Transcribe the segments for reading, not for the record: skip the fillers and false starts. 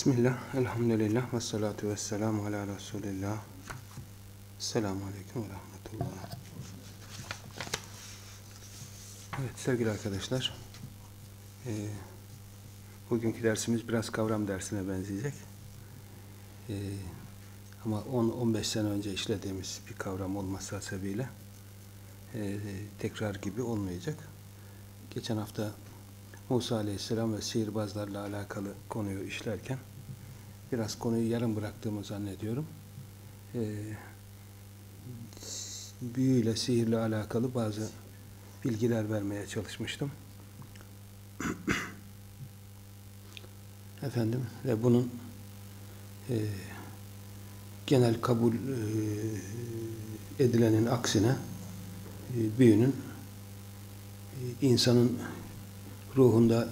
Bismillah, elhamdülillah, ve salatu ve selamu ala Resulillah. Selamun aleyküm ve rahmetullah. Evet sevgili arkadaşlar, bugünkü dersimiz biraz kavram dersine benzeyecek. Ama 10-15 sene önce işlediğimiz bir kavram olması hasebiyle tekrar gibi olmayacak. Geçen hafta Musa Aleyhisselam ve sihirbazlarla alakalı konuyu işlerken biraz konuyu yarım bıraktığımı zannediyorum. Büyüyle, sihirle alakalı bazı bilgiler vermeye çalışmıştım. Efendim, ve bunun genel kabul edilenin aksine büyünün insanın ruhunda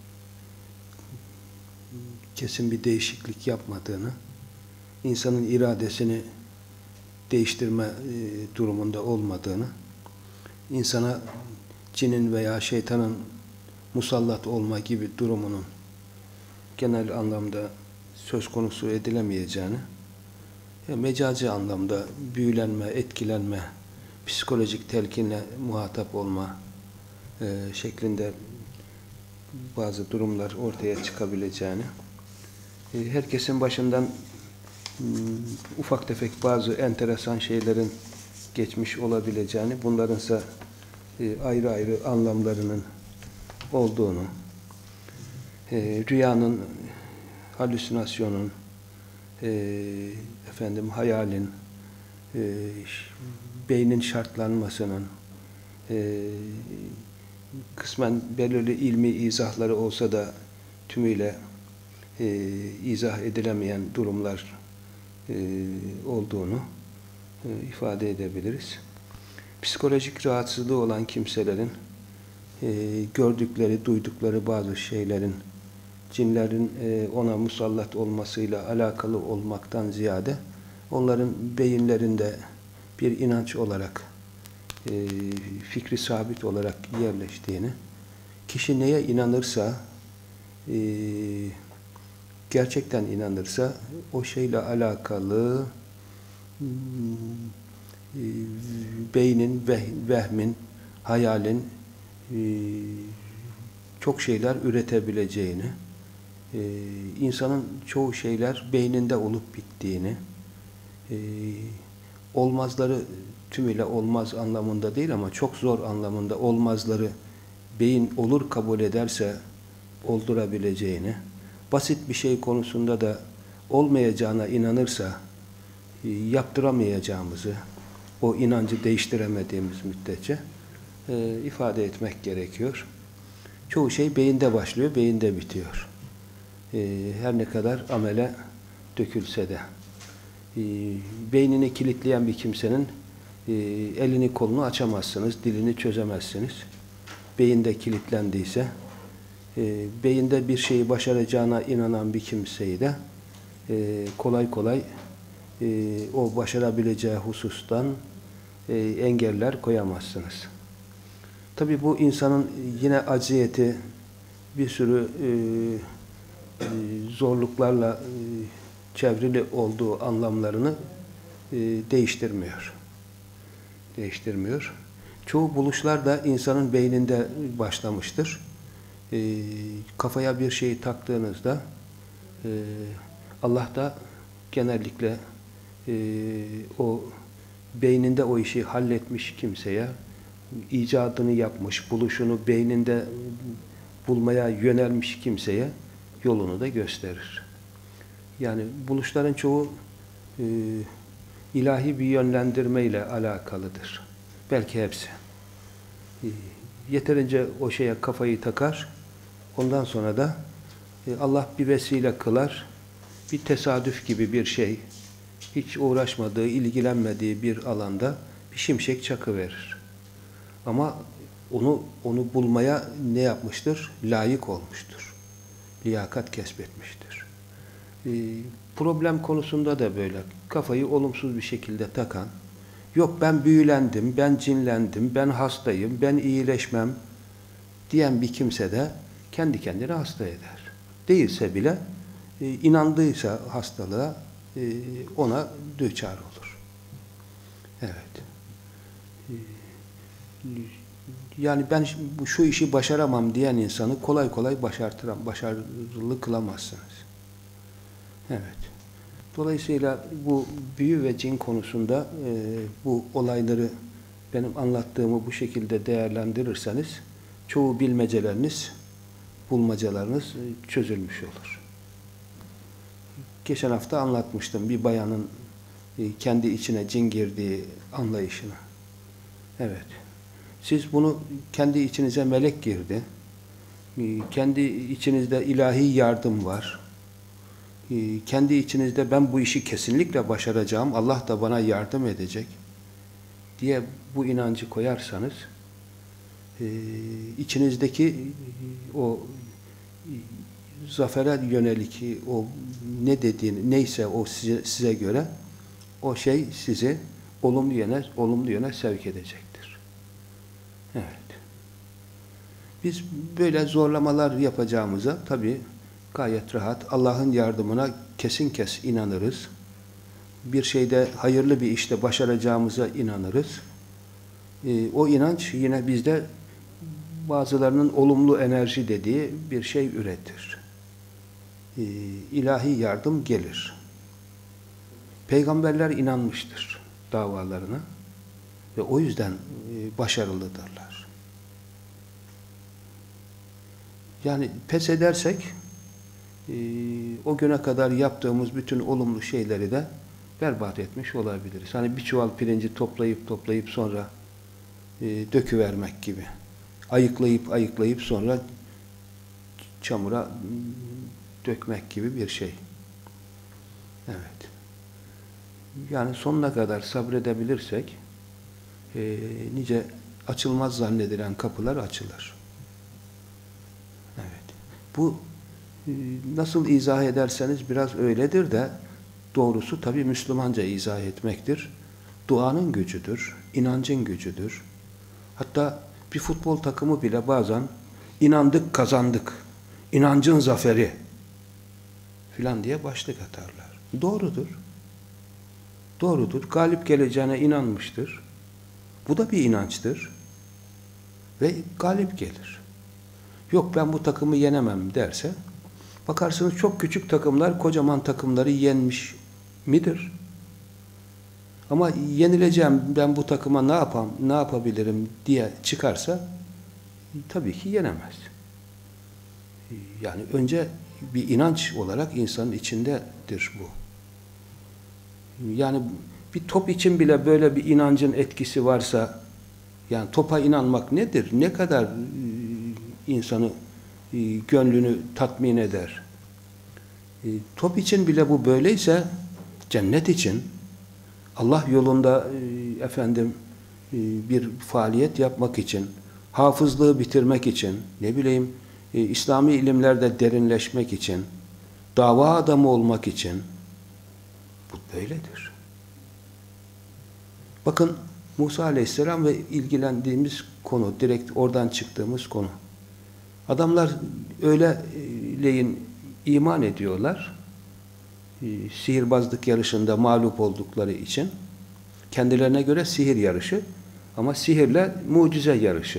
kesin bir değişiklik yapmadığını, insanın iradesini değiştirme durumunda olmadığını, insana cinin veya şeytanın musallat olma gibi durumunun genel anlamda söz konusu edilemeyeceğini, mecazi anlamda büyülenme, etkilenme, psikolojik telkinle muhatap olma şeklinde bazı durumlar ortaya çıkabileceğini, herkesin başından ufak tefek bazı enteresan şeylerin geçmiş olabileceğini, bunlarınsa ayrı ayrı anlamlarının olduğunu, rüyanın, halüsinasyonun, hayalin, beynin şartlanmasının, kısmen belirli ilmi izahları olsa da tümüyle izah edilemeyen durumlar olduğunu ifade edebiliriz. Psikolojik rahatsızlığı olan kimselerin gördükleri, duydukları bazı şeylerin cinlerin ona musallat olmasıyla alakalı olmaktan ziyade onların beyinlerinde bir inanç olarak fikri sabit olarak yerleştiğini, kişi neye inanırsa, gerçekten inanırsa o şeyle alakalı beynin, vehmin, hayalin çok şeyler üretebileceğini, insanın çoğu şeyler beyninde olup bittiğini, olmazları tümüyle olmaz anlamında değil ama çok zor anlamında olmazları beyin olur kabul ederse oldurabileceğini, basit bir şey konusunda da olmayacağına inanırsa yaptıramayacağımızı, o inancı değiştiremediğimiz müddetçe ifade etmek gerekiyor. Çoğu şey beyinde başlıyor, beyinde bitiyor. Her ne kadar amele dökülse de. Beynini kilitleyen bir kimsenin elini kolunu açamazsınız, dilini çözemezsiniz. Beyinde kilitlendiyse, beyinde bir şeyi başaracağına inanan bir kimseyi de kolay kolay o başarabileceği husustan engeller koyamazsınız. Tabii bu insanın yine acziyeti, bir sürü zorluklarla çevrili olduğu anlamlarını değiştirmiyor. Çoğu buluşlar da insanın beyninde başlamıştır. Kafaya bir şeyi taktığınızda Allah da genellikle o beyninde o işi halletmiş kimseye, icadını yapmış, buluşunu beyninde bulmaya yönelmiş kimseye yolunu da gösterir. Yani buluşların çoğu ilahi bir yönlendirmeyle alakalıdır. Belki hepsi. Yeterince o şeye kafayı takar, ondan sonra da Allah bir vesile kılar, bir tesadüf gibi bir şey, hiç uğraşmadığı, ilgilenmediği bir alanda bir şimşek çakıverir. Ama onu bulmaya ne yapmıştır? Layık olmuştur. Liyakat kesbetmiştir. Problem konusunda da böyle. Kafayı olumsuz bir şekilde takan, yok ben büyülendim, ben cinlendim, ben hastayım, ben iyileşmem diyen bir kimse de kendi kendine hasta eder. Değilse bile inandıysa hastalığa ona düçar olur. Evet. Yani ben şu işi başaramam diyen insanı kolay kolay başarılı kılamazsınız. Evet. Dolayısıyla bu büyü ve cin konusunda bu olayları benim anlattığımı bu şekilde değerlendirirseniz çoğu bilmeceleriniz, bulmacalarınız çözülmüş olur. Geçen hafta anlatmıştım bir bayanın kendi içine cin girdiği anlayışını. Evet. Siz bunu kendi içinize melek girdi. Kendi içinizde ilahi yardım var. Kendi içinizde ben bu işi kesinlikle başaracağım, Allah da bana yardım edecek diye bu inancı koyarsanız içinizdeki o zafere yönelik o ne dediğini neyse o size göre o şey sizi olumlu yöne sevk edecektir. Evet. Biz böyle zorlamalar yapacağımıza tabii gayet rahat Allah'ın yardımına kesin inanırız. Bir şeyde hayırlı bir işte başaracağımıza inanırız. O inanç yine bizde bazılarının olumlu enerji dediği bir şey üretir. İlahi yardım gelir. Peygamberler inanmıştır davalarına ve o yüzden başarılıdırlar. Yani pes edersek o güne kadar yaptığımız bütün olumlu şeyleri de berbat etmiş olabiliriz. Hani bir çuval pirinci toplayıp sonra döküvermek gibi. Ayıklayıp sonra çamura dökmek gibi bir şey. Evet. Yani sonuna kadar sabredebilirsek nice açılmaz zannedilen kapılar açılır. Evet. Bu nasıl izah ederseniz biraz öyledir de doğrusu tabii Müslümanca izah etmektir. Duanın gücüdür, inancın gücüdür. Hatta bir futbol takımı bile bazen inandık kazandık, inancın zaferi filan diye başlık atarlar. Doğrudur. Doğrudur. Galip geleceğine inanmıştır. Bu da bir inançtır. Ve galip gelir. Yok ben bu takımı yenemem derse bakarsınız çok küçük takımlar kocaman takımları yenmiş midir? Ama yenileceğim ben bu takıma ne yapabilirim diye çıkarsa tabii ki yenemez. Yani önce bir inanç olarak insanın içindedir bu. Yani bir top için bile böyle bir inancın etkisi varsa yani topa inanmak nedir? Ne kadar insanı gönlünü tatmin eder? Top için bile bu böyleyse cennet için Allah yolunda bir faaliyet yapmak için, hafızlığı bitirmek için, ne bileyim İslami ilimlerde derinleşmek için, dava adamı olmak için bu böyledir. Bakın Musa Aleyhisselam ve ilgilendiğimiz konu, direkt oradan çıktığımız konu. Adamlar öyleleyin iman ediyorlar. Sihirbazlık yarışında mağlup oldukları için kendilerine göre sihir yarışı ama sihirle mucize yarışı.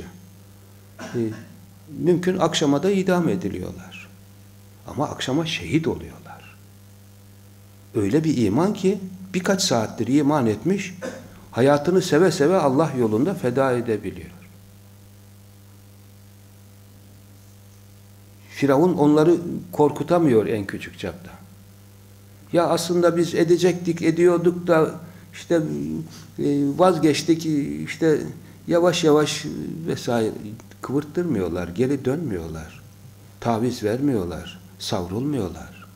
Mümkün akşama da idam ediliyorlar. Ama akşama şehit oluyorlar. Öyle bir iman ki birkaç saattir iman etmiş, hayatını seve seve Allah yolunda feda edebiliyor. Firavun onları korkutamıyor en küçük çapta. Ya aslında biz ediyorduk da işte vazgeçtik, işte yavaş yavaş vesaire kıvırttırmıyorlar, geri dönmüyorlar. Taviz vermiyorlar, savrulmuyorlar.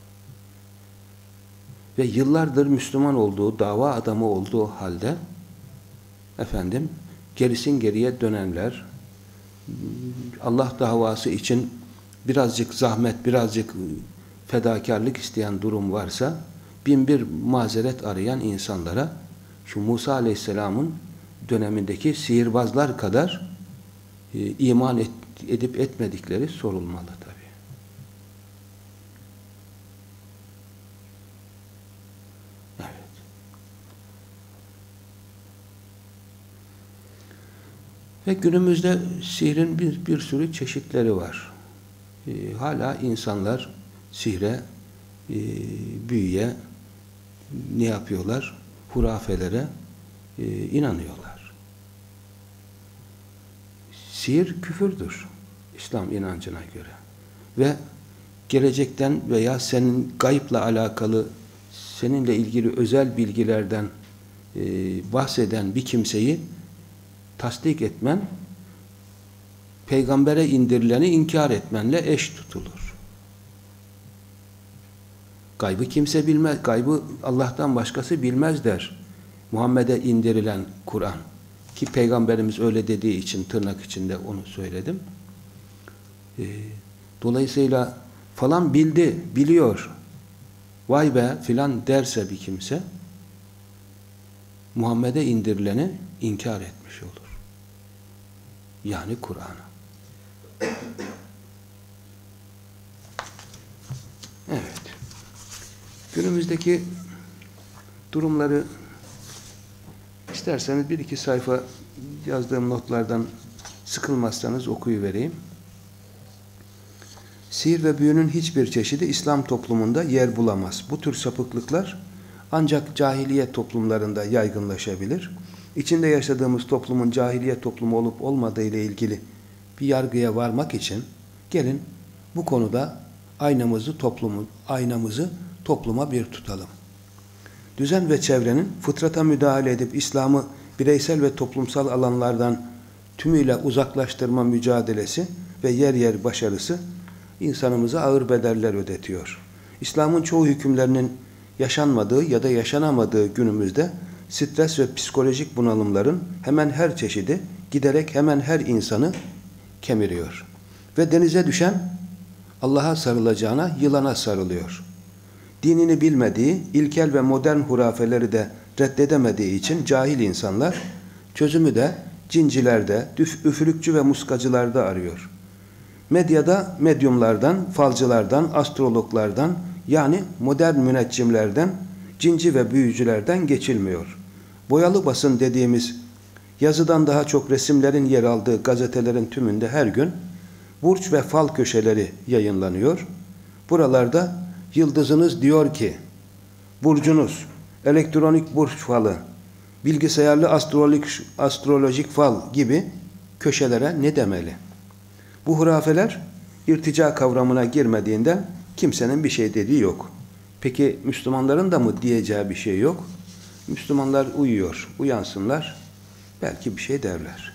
Ve yıllardır Müslüman olduğu, dava adamı olduğu halde gerisin geriye dönenler, Allah davası için birazcık zahmet, birazcık fedakarlık isteyen durum varsa bin mazeret arayan insanlara şu Musa Aleyhisselam'ın dönemindeki sihirbazlar kadar iman edip etmedikleri sorulmalı tabii. Ve günümüzde sihrin bir sürü çeşitleri var. Hala insanlar sihre, büyüye, ne yapıyorlar? Hurafelere inanıyorlar. Sihir küfürdür İslam inancına göre. Ve gelecekten veya senin gayıpla alakalı, seninle ilgili özel bilgilerden bahseden bir kimseyi tasdik etmen, peygambere indirileni inkar etmenle eş tutulur. Gaybı kimse bilmez, gaybı Allah'tan başkası bilmez der Muhammed'e indirilen Kur'an. Ki peygamberimiz öyle dediği için tırnak içinde onu söyledim. Dolayısıyla falan bildi, biliyor, vay be filan derse bir kimse, Muhammed'e indirileni inkar etmiş olur. Yani Kur'an'a. Evet. Günümüzdeki durumları isterseniz bir iki sayfa yazdığım notlardan sıkılmazsanız okuyuvereyim. Sihir ve büyünün hiçbir çeşidi İslam toplumunda yer bulamaz. Bu tür sapıklıklar ancak cahiliye toplumlarında yaygınlaşabilir. İçinde yaşadığımız toplumun cahiliye toplumu olup olmadığı ile ilgili bir yargıya varmak için gelin bu konuda aynamızı topluma bir tutalım. Düzen ve çevrenin fıtrata müdahale edip İslam'ı bireysel ve toplumsal alanlardan tümüyle uzaklaştırma mücadelesi ve yer yer başarısı insanımıza ağır bedeller ödetiyor. İslam'ın çoğu hükümlerinin yaşanmadığı ya da yaşanamadığı günümüzde stres ve psikolojik bunalımların hemen her çeşidi giderek hemen her insanı kemiriyor. Ve denize düşen Allah'a sarılacağına yılana sarılıyor. Dinini bilmediği, ilkel ve modern hurafeleri de reddedemediği için cahil insanlar çözümü de cincilerde, üfürükçü ve muskacılarda arıyor. Medyada medyumlardan, falcılardan, astrologlardan yani modern müneccimlerden, cinci ve büyücülerden geçilmiyor. Boyalı basın dediğimiz yazıdan daha çok resimlerin yer aldığı gazetelerin tümünde her gün burç ve fal köşeleri yayınlanıyor. Buralarda yıldızınız diyor ki, burcunuz, elektronik burç falı, bilgisayarlı astrolojik fal gibi köşelere ne demeli? Bu hurafeler irtica kavramına girmediğinden kimsenin bir şey dediği yok. Peki Müslümanların da mı diyeceği bir şey yok? Müslümanlar uyuyor, uyansınlar, belki bir şey derler.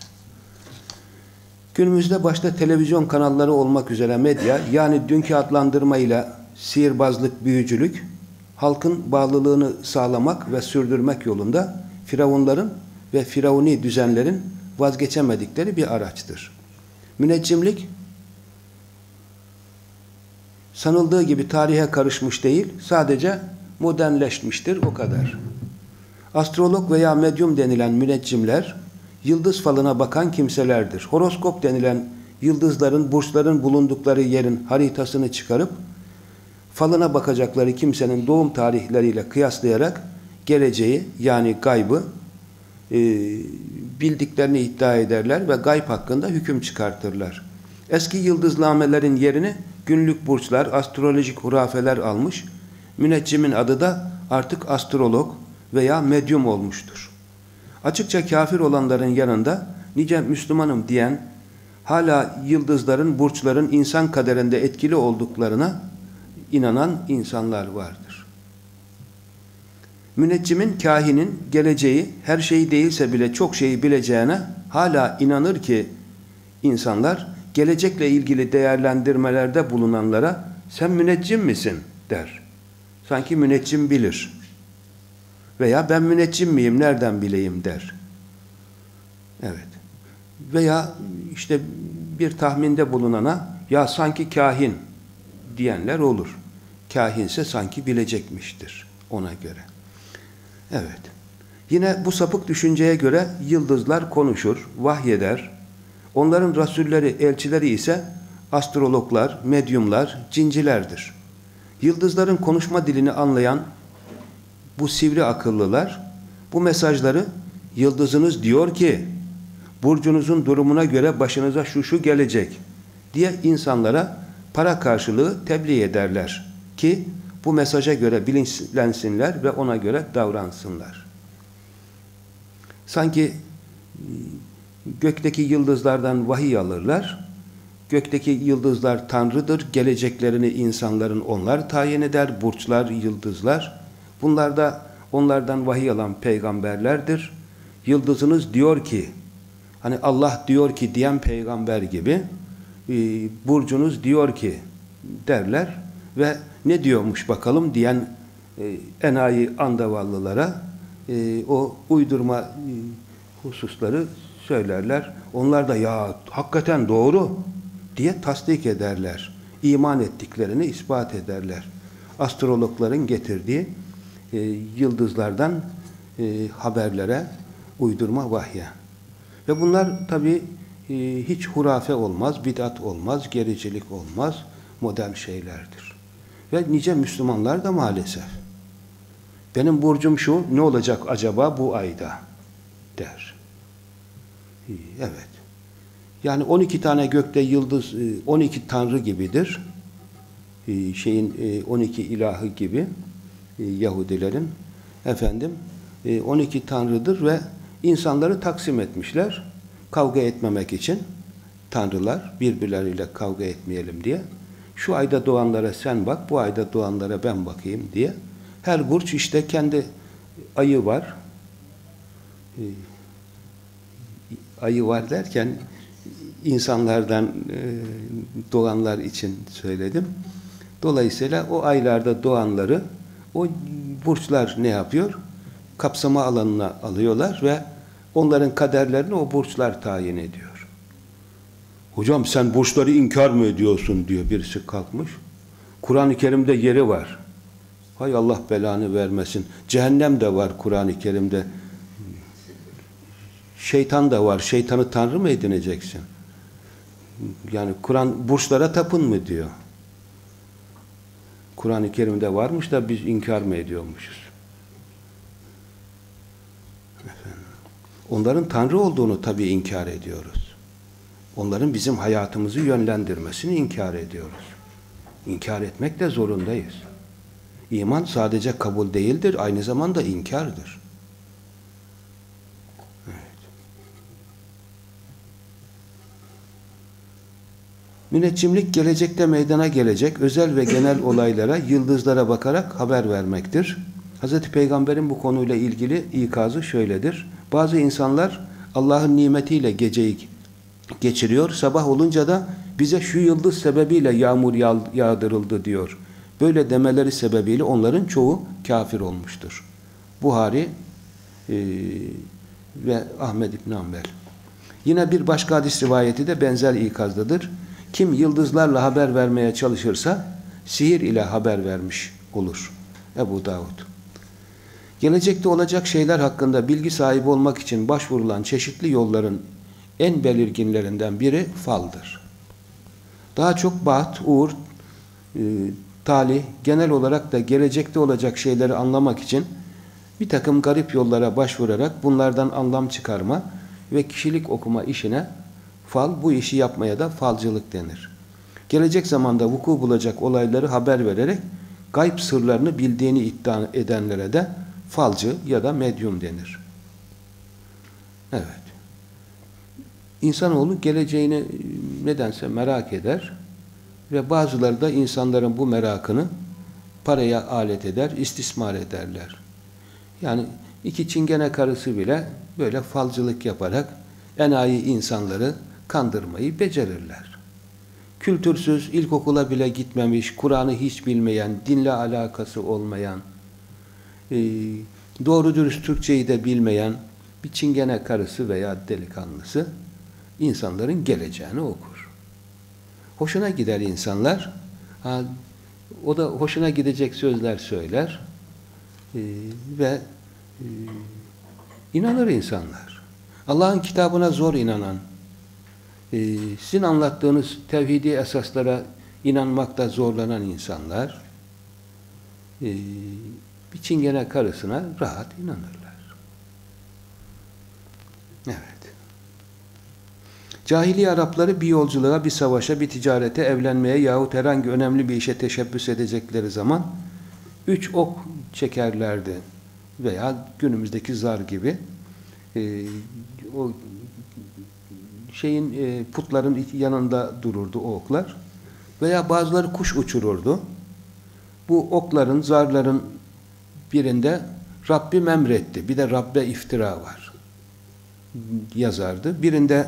Günümüzde başta televizyon kanalları olmak üzere medya, yani dünkü adlandırmayla sihirbazlık, büyücülük, halkın bağlılığını sağlamak ve sürdürmek yolunda firavunların ve firavuni düzenlerin vazgeçemedikleri bir araçtır. Müneccimlik, sanıldığı gibi tarihe karışmış değil, sadece modernleşmiştir, o kadar. Astrolog veya medyum denilen müneccimler, yıldız falına bakan kimselerdir. Horoskop denilen yıldızların, burçların bulundukları yerin haritasını çıkarıp, falına bakacakları kimsenin doğum tarihleriyle kıyaslayarak geleceği yani gaybı bildiklerini iddia ederler ve gayb hakkında hüküm çıkartırlar. Eski yıldıznamelerin yerini günlük burçlar, astrolojik hurafeler almış, müneccimin adı da artık astrolog veya medyum olmuştur. Açıkça kafir olanların yanında nice Müslümanım diyen, hala yıldızların, burçların insan kaderinde etkili olduklarına inanan insanlar vardır. Müneccimin, kahinin geleceği her şeyi değilse bile çok şeyi bileceğine hala inanır ki insanlar gelecekle ilgili değerlendirmelerde bulunanlara sen müneccim misin der. Sanki müneccim bilir. Veya ben müneccim miyim nereden bileyim der. Evet. Veya işte bir tahminde bulunana ya sanki kahin diyenler olur. Kahinse sanki bilecekmiştir ona göre. Evet. Yine bu sapık düşünceye göre yıldızlar konuşur, vahyeder. Onların rasulleri, elçileri ise astrologlar, medyumlar, cincilerdir. Yıldızların konuşma dilini anlayan bu sivri akıllılar bu mesajları yıldızınız diyor ki, burcunuzun durumuna göre başınıza şu şu gelecek diye insanlara para karşılığı tebliğ ederler ki bu mesaja göre bilinçlensinler ve ona göre davransınlar. Sanki gökteki yıldızlardan vahiy alırlar. Gökteki yıldızlar Tanrı'dır. Geleceklerini insanların onlar tayin eder. Burçlar, yıldızlar. Bunlar da onlardan vahiy alan peygamberlerdir. Yıldızınız diyor ki, hani Allah diyor ki diyen peygamber gibi, burcunuz diyor ki derler ve ne diyormuş bakalım diyen enayi andavallılara o uydurma hususları söylerler. Onlar da ya hakikaten doğru diye tasdik ederler. İman ettiklerini ispat ederler. Astrologların getirdiği yıldızlardan haberlere, uydurma vahye. Ve bunlar tabii hiç hurafe olmaz, bid'at olmaz, gericilik olmaz, modern şeylerdir. Ve nice Müslümanlar da maalesef benim burcum şu, ne olacak acaba bu ayda der. Evet. Yani 12 tane gökte yıldız, 12 tanrı gibidir. 12 ilahı gibi Yahudilerin 12 tanrıdır ve insanları taksim etmişler. Kavga etmemek için tanrılar birbirleriyle kavga etmeyelim diye. Şu ayda doğanlara sen bak, bu ayda doğanlara ben bakayım diye. Her burç işte kendi ayı var. Ayı var derken insanlardan doğanlar için söyledim. Dolayısıyla o aylarda doğanları o burçlar ne yapıyor? Kapsama alanına alıyorlar ve onların kaderlerini o burçlar tayin ediyor. Hocam sen burçları inkar mı ediyorsun diyor birisi kalkmış. Kur'an-ı Kerim'de yeri var. Hay Allah belanı vermesin. Cehennem de var Kur'an-ı Kerim'de. Şeytan da var. Şeytanı tanrı mı edineceksin? Yani Kur'an burçlara tapın mı diyor. Kur'an-ı Kerim'de varmış da biz inkar mı ediyormuşuz? Onların tanrı olduğunu tabii inkar ediyoruz. Onların bizim hayatımızı yönlendirmesini inkar ediyoruz. İnkar etmek de zorundayız. İman sadece kabul değildir, aynı zamanda inkardır. Evet. Müneccimlik gelecekte meydana gelecek özel ve genel olaylara, yıldızlara bakarak haber vermektir. Hz. Peygamber'in bu konuyla ilgili ikazı şöyledir. Bazı insanlar Allah'ın nimetiyle geceyi geçiriyor. Sabah olunca da bize şu yıldız sebebiyle yağmur yağdırıldı diyor. Böyle demeleri sebebiyle onların çoğu kafir olmuştur. Buhari ve Ahmed İbn Hanbel. Yine bir başka hadis rivayeti de benzer ikazdadır. Kim yıldızlarla haber vermeye çalışırsa sihir ile haber vermiş olur. Ebu Davud. Gelecekte olacak şeyler hakkında bilgi sahibi olmak için başvurulan çeşitli yolların en belirginlerinden biri faldır. Daha çok baht, uğur, talih, genel olarak da gelecekte olacak şeyleri anlamak için bir takım garip yollara başvurarak bunlardan anlam çıkarma ve kişilik okuma işine fal, bu işi yapmaya da falcılık denir. Gelecek zamanda vuku bulacak olayları haber vererek gayb sırlarını bildiğini iddia edenlere de falcı ya da medyum denir. Evet. İnsanoğlu geleceğini nedense merak eder ve bazıları da insanların bu merakını paraya alet eder, istismar ederler. Yani iki çingene karısı bile böyle falcılık yaparak enayi insanları kandırmayı becerirler. Kültürsüz, ilkokula bile gitmemiş, Kur'an'ı hiç bilmeyen, dinle alakası olmayan, doğru dürüst Türkçeyi de bilmeyen bir çingene karısı veya delikanlısı insanların geleceğini okur. Hoşuna gider insanlar, o da hoşuna gidecek sözler söyler ve inanır insanlar. Allah'ın kitabına zor inanan, sizin anlattığınız tevhidi esaslara inanmakta zorlanan insanlar bir çingene karısına rahat inanırlar. Evet. Cahiliye Arapları bir yolculuğa, bir savaşa, bir ticarete, evlenmeye yahut herhangi önemli bir işe teşebbüs edecekleri zaman 3 ok çekerlerdi. Veya günümüzdeki zar gibi o şeyin putların yanında dururdu o oklar. Veya bazıları kuş uçururdu. Bu okların, zarların birinde Rabbim emretti. Bir de Rabbe iftira var. Yazardı. Birinde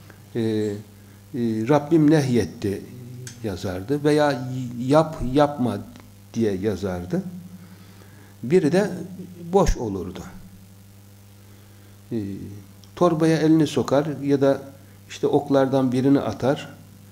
Rabbim nehyetti yazardı. Veya yap, yapma diye yazardı. Biri de boş olurdu. Torbaya elini sokar ya da işte oklardan birini atar.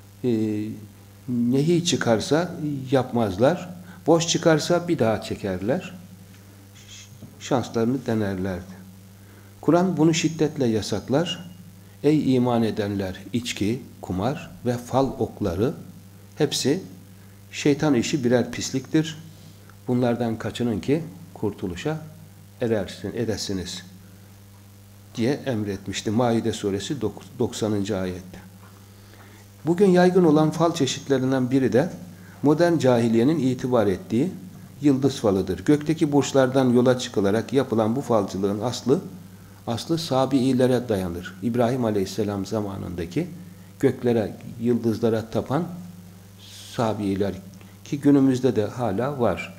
Nehi çıkarsa yapmazlar. Boş çıkarsa bir daha çekerler. Şanslarını denerlerdi. Kur'an bunu şiddetle yasaklar. Ey iman edenler, içki, kumar ve fal okları hepsi şeytan işi birer pisliktir. Bunlardan kaçının ki kurtuluşa edesiniz diye emretmişti. Maide suresi 90. ayette. Bugün yaygın olan fal çeşitlerinden biri de modern cahiliyenin itibar ettiği yıldız falıdır. Gökteki burçlardan yola çıkılarak yapılan bu falcılığın aslı Sabiilere dayanır. İbrahim Aleyhisselam zamanındaki göklere, yıldızlara tapan Sabiiler ki günümüzde de hala var.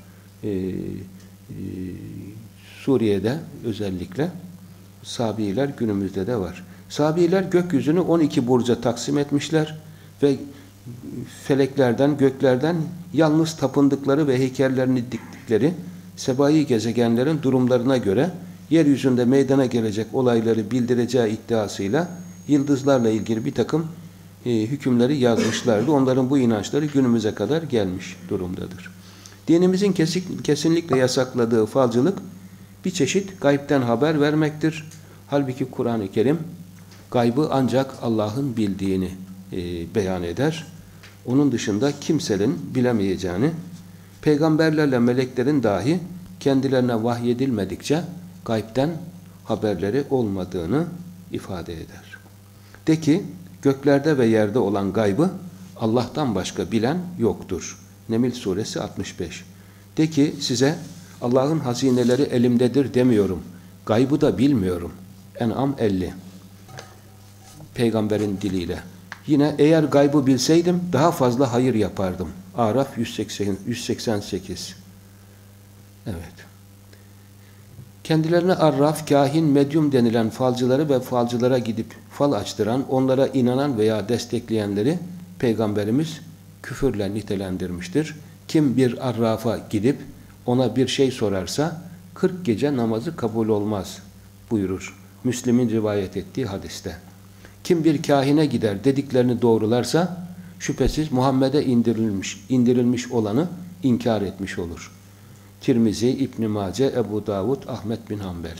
Suriye'de özellikle Sabiiler günümüzde de var. Sabiiler gökyüzünü 12 burca taksim etmişler ve feleklerden, göklerden yalnız tapındıkları ve heykellerini diktikleri sebai gezegenlerin durumlarına göre yeryüzünde meydana gelecek olayları bildireceği iddiasıyla yıldızlarla ilgili bir takım hükümleri yazmışlardı. Onların bu inançları günümüze kadar gelmiş durumdadır. Dinimizin kesinlikle yasakladığı falcılık bir çeşit gaybden haber vermektir. Halbuki Kur'an-ı Kerim gaybı ancak Allah'ın bildiğini beyan eder. Onun dışında kimsenin bilemeyeceğini, peygamberlerle meleklerin dahi kendilerine vahyedilmedikçe gaybden haberleri olmadığını ifade eder. De ki, göklerde ve yerde olan gaybı Allah'tan başka bilen yoktur. Neml suresi 65. De ki size Allah'ın hazineleri elimdedir demiyorum. Gaybı da bilmiyorum. En'am 50. Peygamberin diliyle. Yine eğer gaybı bilseydim daha fazla hayır yapardım. Araf 188. Evet. Kendilerine arraf, kahin, medyum denilen falcıları ve falcılara gidip fal açtıran, onlara inanan veya destekleyenleri Peygamberimiz küfürle nitelendirmiştir. Kim bir arrafa gidip ona bir şey sorarsa 40 gece namazı kabul olmaz buyurur. Müslim'in rivayet ettiği hadiste. Kim bir kahine gider dediklerini doğrularsa şüphesiz Muhammed'e indirilmiş olanı inkar etmiş olur. Tirmizi, İbn-i Mace, Ebu Davud, Ahmet bin Hanbel.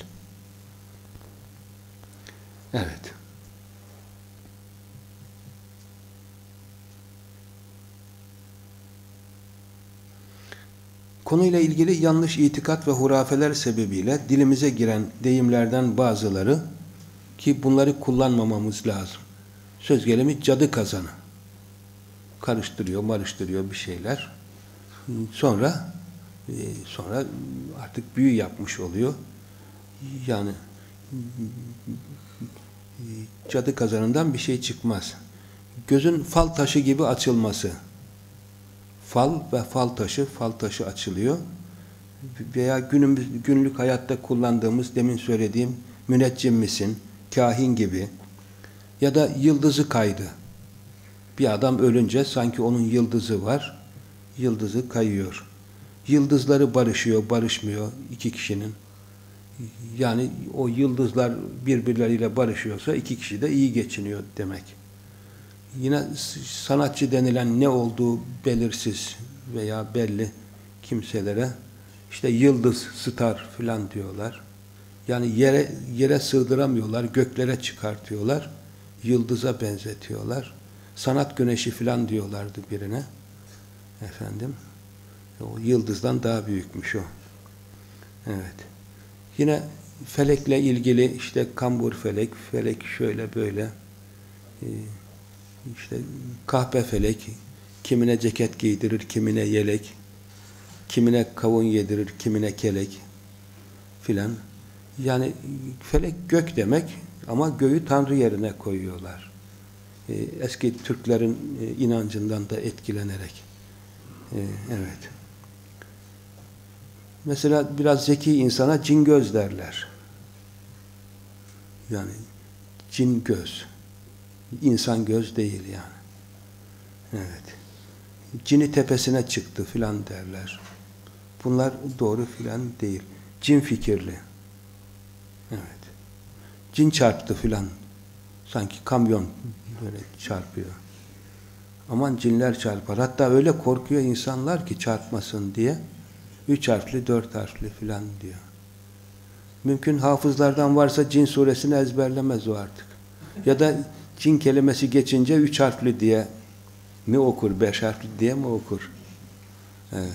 Evet. Konuyla ilgili yanlış itikat ve hurafeler sebebiyle dilimize giren deyimlerden bazıları ki bunları kullanmamamız lazım. Söz gelimi cadı kazanı. Karıştırıyor, marıştırıyor bir şeyler. Sonra artık büyü yapmış oluyor. Yani cadı kazanından bir şey çıkmaz. Gözün fal taşı gibi açılması. Fal ve fal taşı açılıyor. Veya günlük hayatta kullandığımız demin söylediğim müneccim misin, kahin gibi ya da yıldızı kaydı. Bir adam ölünce sanki onun yıldızı var, yıldızı kayıyor. Yıldızları barışıyor, barışmıyor iki kişinin. Yani o yıldızlar birbirleriyle barışıyorsa iki kişi de iyi geçiniyor demek. Yine sanatçı denilen ne olduğu belirsiz veya belli kimselere işte yıldız, star filan diyorlar. Yani yere sığdıramıyorlar, göklere çıkartıyorlar. Yıldıza benzetiyorlar. Sanat güneşi filan diyorlardı birine. Efendim, o yıldızdan daha büyükmüş o. Evet. Yine felekle ilgili işte kambur felek, felek şöyle böyle. işte kahpe felek, kimine ceket giydirir, kimine yelek, kimine kavun yedirir, kimine kelek filan. Yani felek gök demek ama göğü Tanrı yerine koyuyorlar. Eski Türklerin inancından da etkilenerek. Evet. Mesela biraz zeki insana cin göz derler. Yani cin göz. İnsan göz değil yani. Evet. Cini tepesine çıktı filan derler. Bunlar doğru filan değil. Cin fikirli. Evet. Cin çarptı filan. Sanki kamyon böyle çarpıyor. Aman cinler çarpar. Hatta öyle korkuyor insanlar ki çarpmasın diye. 3 harfli, 4 harfli filan diyor. Mümkün hafızlardan varsa cin suresini ezberlemez o artık. Ya da cin kelimesi geçince 3 harfli diye mi okur, 5 harfli diye mi okur? Evet.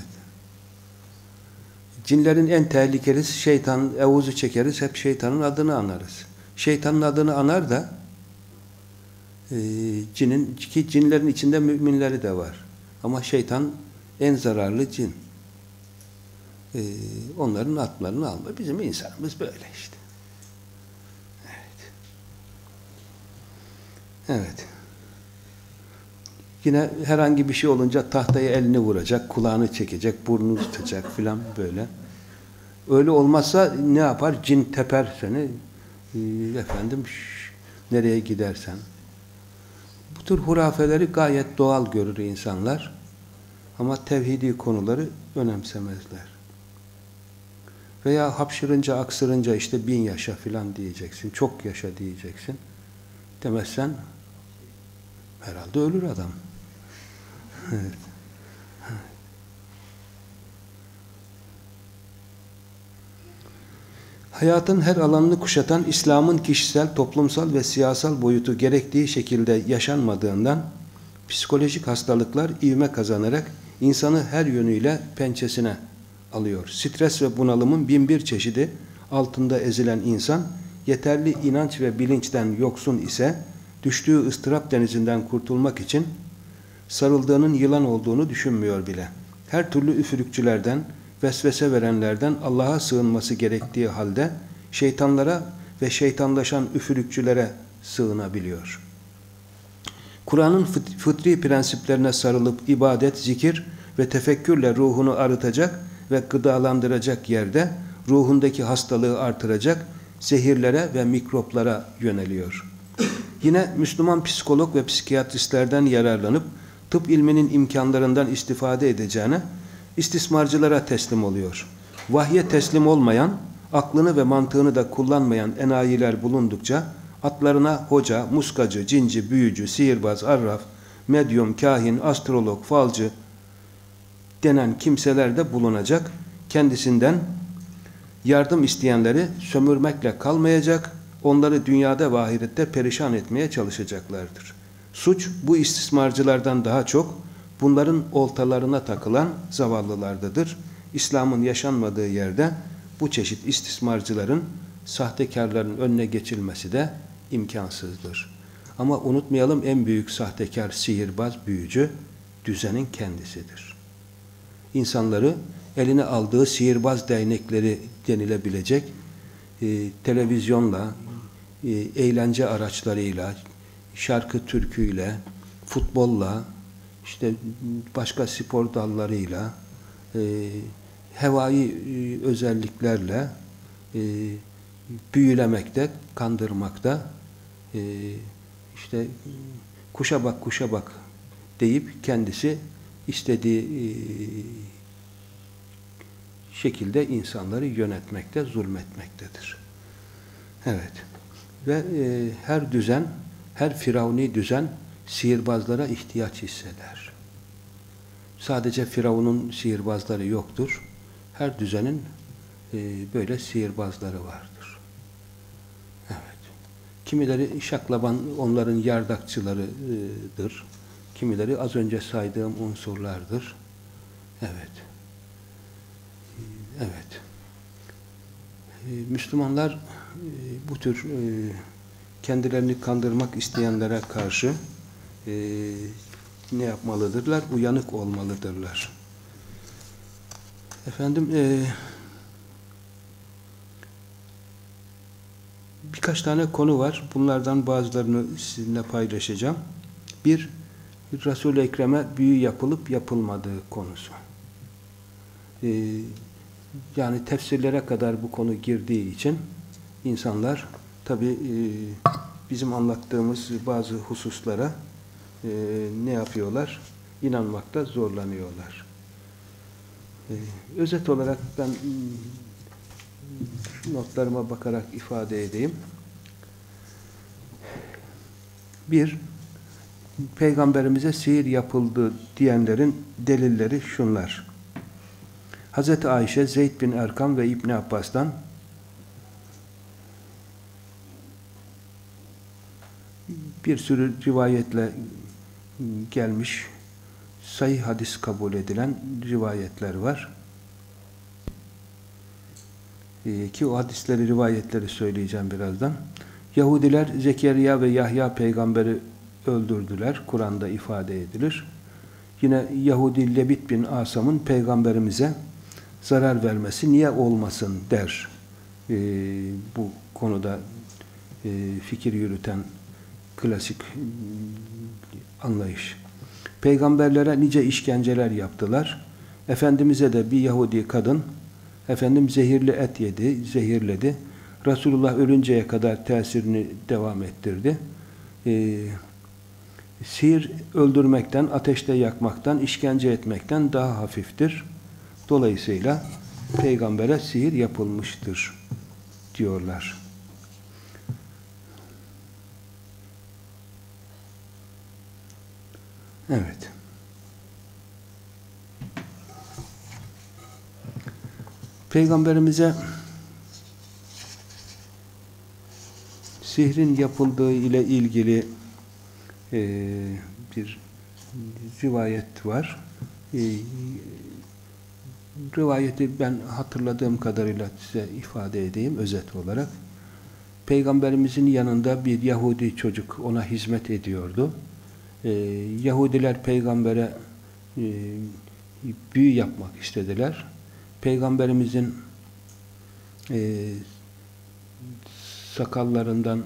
Cinlerin en tehlikelisi şeytan, evuzu çekeriz, hep şeytanın adını anarız. Şeytanın adını anar da cinlerin içinde müminleri de var. Ama şeytan en zararlı cin. Onların adlarını alma. Bizim insanımız böyle işte. Evet. Evet. Yine herhangi bir şey olunca tahtaya elini vuracak, kulağını çekecek, burnunu tutacak filan böyle. Öyle olmazsa ne yapar? Cin teper seni. Efendim nereye gidersen. Bu tür hurafeleri gayet doğal görür insanlar. Ama tevhidi konuları önemsemezler. Veya hapşırınca, aksırınca işte 1000 yaşa filan diyeceksin. Çok yaşa diyeceksin. Demezsen herhalde ölür adam. Evet. Hayatın her alanını kuşatan İslam'ın kişisel, toplumsal ve siyasal boyutu gerektiği şekilde yaşanmadığından psikolojik hastalıklar ivme kazanarak insanı her yönüyle pençesine alıyor. Stres ve bunalımın binbir çeşidi altında ezilen insan yeterli inanç ve bilinçten yoksun ise düştüğü ıstırap denizinden kurtulmak için sarıldığının yılan olduğunu düşünmüyor bile. Her türlü üfürükçülerden, vesvese verenlerden Allah'a sığınması gerektiği halde şeytanlara ve şeytanlaşan üfürükçülere sığınabiliyor. Kur'an'ın fıtri prensiplerine sarılıp ibadet, zikir ve tefekkürle ruhunu arıtacak ve gıdalandıracak yerde ruhundaki hastalığı artıracak zehirlere ve mikroplara yöneliyor. Yine Müslüman psikolog ve psikiyatristlerden yararlanıp tıp ilminin imkanlarından istifade edeceğine istismarcılara teslim oluyor. Vahye teslim olmayan, aklını ve mantığını da kullanmayan enayiler bulundukça atlarına hoca, muskacı, cinci, büyücü, sihirbaz, arraf, medyum, kahin, astrolog, falcı denen kimseler de bulunacak. Kendisinden yardım isteyenleri sömürmekle kalmayacak, onları dünyada ve ahirette perişan etmeye çalışacaklardır. Suç bu istismarcılardan daha çok bunların oltalarına takılan zavallılardadır. İslam'ın yaşanmadığı yerde bu çeşit istismarcıların, sahtekarların önüne geçilmesi de imkansızdır. Ama unutmayalım, en büyük sahtekar, sihirbaz, büyücü düzenin kendisidir. İnsanları eline aldığı sihirbaz değnekleri denilebilecek televizyonla, eğlence araçlarıyla, şarkı türküyle, futbolla, işte başka spor dallarıyla, hevai özelliklerle büyülemekte, kandırmakta, işte kuşa bak kuşa bak deyip kendisi istediği şekilde insanları yönetmekte, zulmetmektedir. Evet. Ve her düzen, her firavuni düzen sihirbazlara ihtiyaç hisseder. Sadece Firavun'un sihirbazları yoktur. Her düzenin böyle sihirbazları vardır. Evet. Kimileri şaklaban onların yardakçılarıdır. Kimileri az önce saydığım unsurlardır. Evet. Evet. Müslümanlar bu tür kendilerini kandırmak isteyenlere karşı ne yapmalıdırlar? Uyanık olmalıdırlar. Efendim, birkaç tane konu var. Bunlardan bazılarını sizinle paylaşacağım. Bir, Resul-i Ekrem'e büyü yapılıp yapılmadığı konusu. Yani tefsirlere kadar bu konu girdiği için insanlar tabi bizim anlattığımız bazı hususlara ne yapıyorlar? İnanmakta zorlanıyorlar. Özet olarak ben notlarıma bakarak ifade edeyim. Bir, Peygamberimize sihir yapıldı diyenlerin delilleri şunlar. Hazreti Ayşe, Zeyd bin Erkam ve İbn Abbas'tan bir sürü rivayetle gelmiş, sahih hadis kabul edilen rivayetler var. Ki o hadisleri, rivayetleri söyleyeceğim birazdan. Yahudiler Zekeriya ve Yahya peygamberi öldürdüler. Kur'an'da ifade edilir. Yine Yahudi Lebit bin Asam'ın peygamberimize zarar vermesi niye olmasın der. Bu konuda fikir yürüten klasik anlayış. Peygamberlere nice işkenceler yaptılar. Efendimiz'e de bir Yahudi kadın efendim zehirli et yedi, zehirledi. Resulullah ölünceye kadar tesirini devam ettirdi. Sihir öldürmekten, ateşte yakmaktan, işkence etmekten daha hafiftir. Dolayısıyla peygambere sihir yapılmıştır diyorlar. Evet. Peygamberimize sihrin yapıldığı ile ilgili bir rivayet var. Rivayeti ben hatırladığım kadarıyla size ifade edeyim özet olarak. Peygamberimizin yanında bir Yahudi çocuk ona hizmet ediyordu. Yahudiler peygambere büyü yapmak istediler. Peygamberimizin sakallarından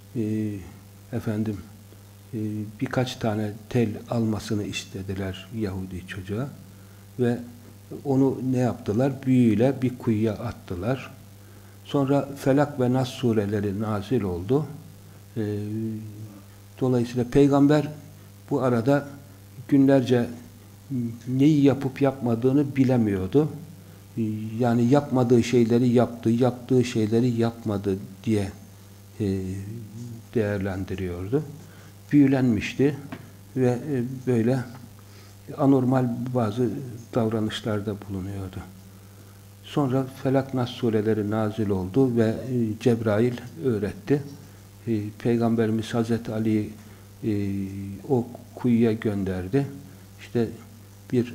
birkaç tane tel almasını istediler Yahudi çocuğa ve onu ne yaptılar? Büyüyle bir kuyuya attılar. Sonra Felak ve Nas sureleri nazil oldu. Dolayısıyla peygamber bu arada günlerce neyi yapıp yapmadığını bilemiyordu. Yani yapmadığı şeyleri yaptı, yaptığı şeyleri yapmadı diye değerlendiriyordu. Büyülenmişti ve böyle anormal bazı davranışlarda bulunuyordu. Sonra Felak Nas sureleri nazil oldu ve Cebrail öğretti. Peygamberimiz Hazreti Ali'yi o kuyuya gönderdi. İşte bir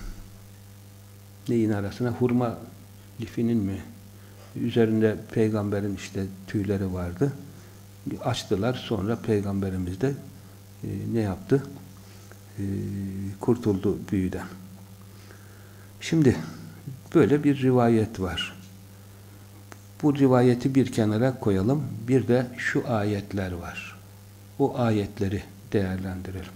neyin arasına? Hurma lifinin mi? Üzerinde peygamberin işte tüyleri vardı. Açtılar. Sonra peygamberimiz de ne yaptı? Kurtuldu büyüden. Şimdi böyle bir rivayet var. Bu rivayeti bir kenara koyalım. Bir de şu ayetler var. O ayetleri değerlendirelim.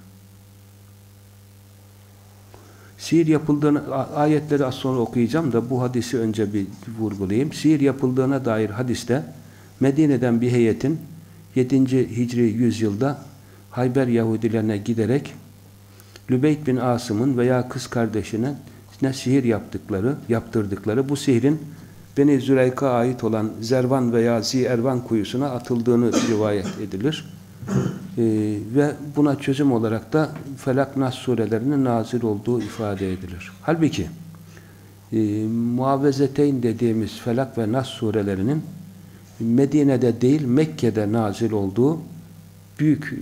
Sihir yapıldığını, ayetleri az sonra okuyacağım da bu hadisi önce bir vurgulayayım. Sihir yapıldığına dair hadiste Medine'den bir heyetin 7. Hicri yüzyılda Hayber Yahudilerine giderek Lübeyt bin Asım'ın veya kız kardeşine sihir yaptırdıkları bu sihrin Beni Züreyk'a ait olan Zervan veya Ziervan kuyusuna atıldığını rivayet edilir. Ve buna çözüm olarak da Felak Nas surelerinin nazil olduğu ifade edilir. Halbuki Muavvezeteyn dediğimiz Felak ve Nas surelerinin Medine'de değil Mekke'de nazil olduğu büyük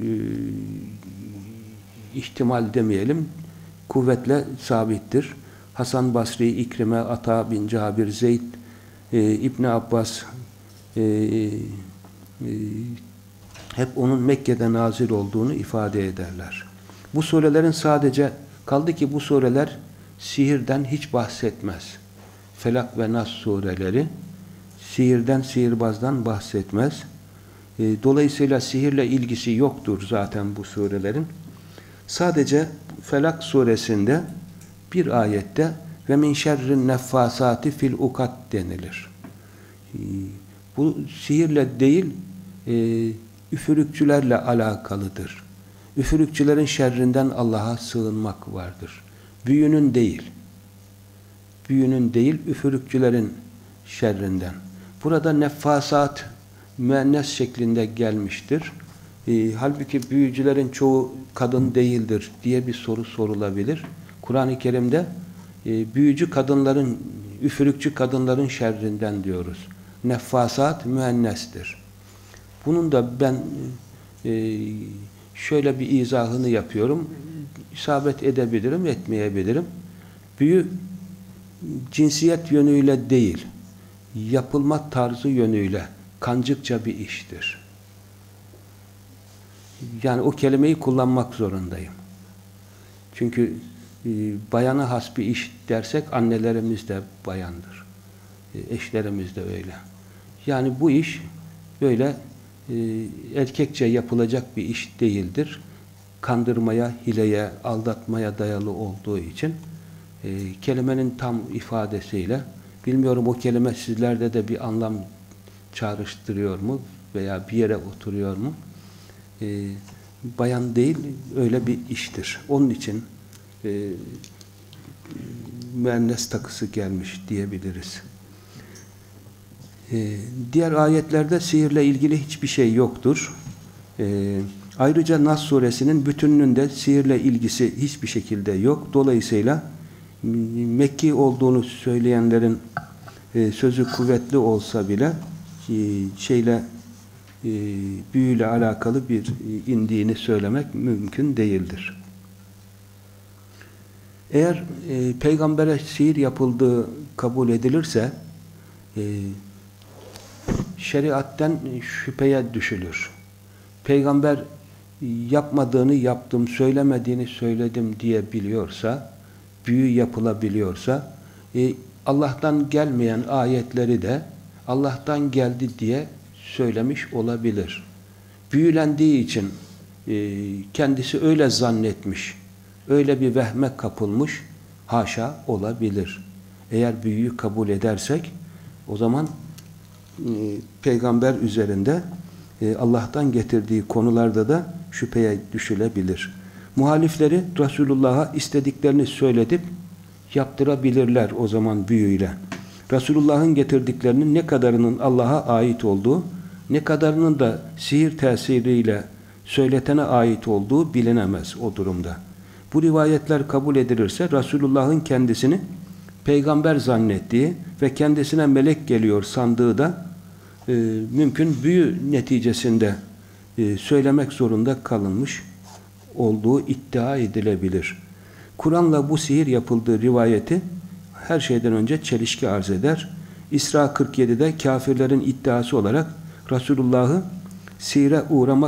ihtimal demeyelim, kuvvetle sabittir. Hasan Basri, İkrime, Ata bin Cabir, Zeyd, İbn Abbas hep onun Mekke'de nazil olduğunu ifade ederler. Bu surelerin sadece, kaldı ki bu sureler sihirden hiç bahsetmez. Felak ve Nas sureleri sihirden, sihirbazdan bahsetmez. Dolayısıyla sihirle ilgisi yoktur zaten bu surelerin. Sadece Felak suresinde bir ayette ve min şerrin neffasati fil ukad denilir. Bu sihirle değil, üfürükçülerle alakalıdır. Üfürükçülerin şerrinden Allah'a sığınmak vardır. Büyünün değil. Büyünün değil, üfürükçülerin şerrinden. Burada neffasat müennes şeklinde gelmiştir. Halbuki büyücülerin çoğu kadın değildir diye bir soru sorulabilir. Kur'an-ı Kerim'de büyücü kadınların, üfürükçü kadınların şerrinden diyoruz. Neffasat müennestir. Bunun da ben şöyle bir izahını yapıyorum. İsabet edebilirim, etmeyebilirim. Büyü cinsiyet yönüyle değil, yapılma tarzı yönüyle kancıkça bir iştir. Yani o kelimeyi kullanmak zorundayım. Çünkü bayana has bir iş dersek annelerimiz de bayandır. Eşlerimiz de öyle. Yani bu iş böyle erkekçe yapılacak bir iş değildir. Kandırmaya, hileye, aldatmaya dayalı olduğu için kelimenin tam ifadesiyle, bilmiyorum o kelime sizlerde de bir anlam çağrıştırıyor mu veya bir yere oturuyor mu? Bayan değil, öyle bir iştir. Onun için müennes takısı gelmiş diyebiliriz. Diğer ayetlerde sihirle ilgili hiçbir şey yoktur. Ayrıca Nas suresinin bütününde sihirle ilgisi hiçbir şekilde yok. Dolayısıyla Mekki olduğunu söyleyenlerin sözü kuvvetli olsa bile büyüyle alakalı bir indiğini söylemek mümkün değildir. Eğer peygambere sihir yapıldığı kabul edilirse şeriatten şüpheye düşülür. Peygamber yapmadığını yaptım, söylemediğini söyledim diyebiliyorsa, büyü yapılabiliyorsa, Allah'tan gelmeyen ayetleri de Allah'tan geldi diye söylemiş olabilir. Büyülendiği için kendisi öyle zannetmiş, öyle bir vehme kapılmış, haşa olabilir. Eğer büyüyü kabul edersek, o zaman peygamber üzerinde Allah'tan getirdiği konularda da şüpheye düşülebilir. Muhalifleri Resulullah'a istediklerini söyledip yaptırabilirler o zaman büyüyle. Resulullah'ın getirdiklerinin ne kadarının Allah'a ait olduğu, ne kadarının da sihir tesiriyle söyletene ait olduğu bilinemez o durumda. Bu rivayetler kabul edilirse Resulullah'ın kendisini peygamber zannettiği ve kendisine melek geliyor sandığı da mümkün büyü neticesinde söylemek zorunda kalınmış olduğu iddia edilebilir. Kur'an'la bu sihir yapıldığı rivayeti her şeyden önce çelişki arz eder. İsra 47'de kafirlerin iddiası olarak Resulullah'ı sihre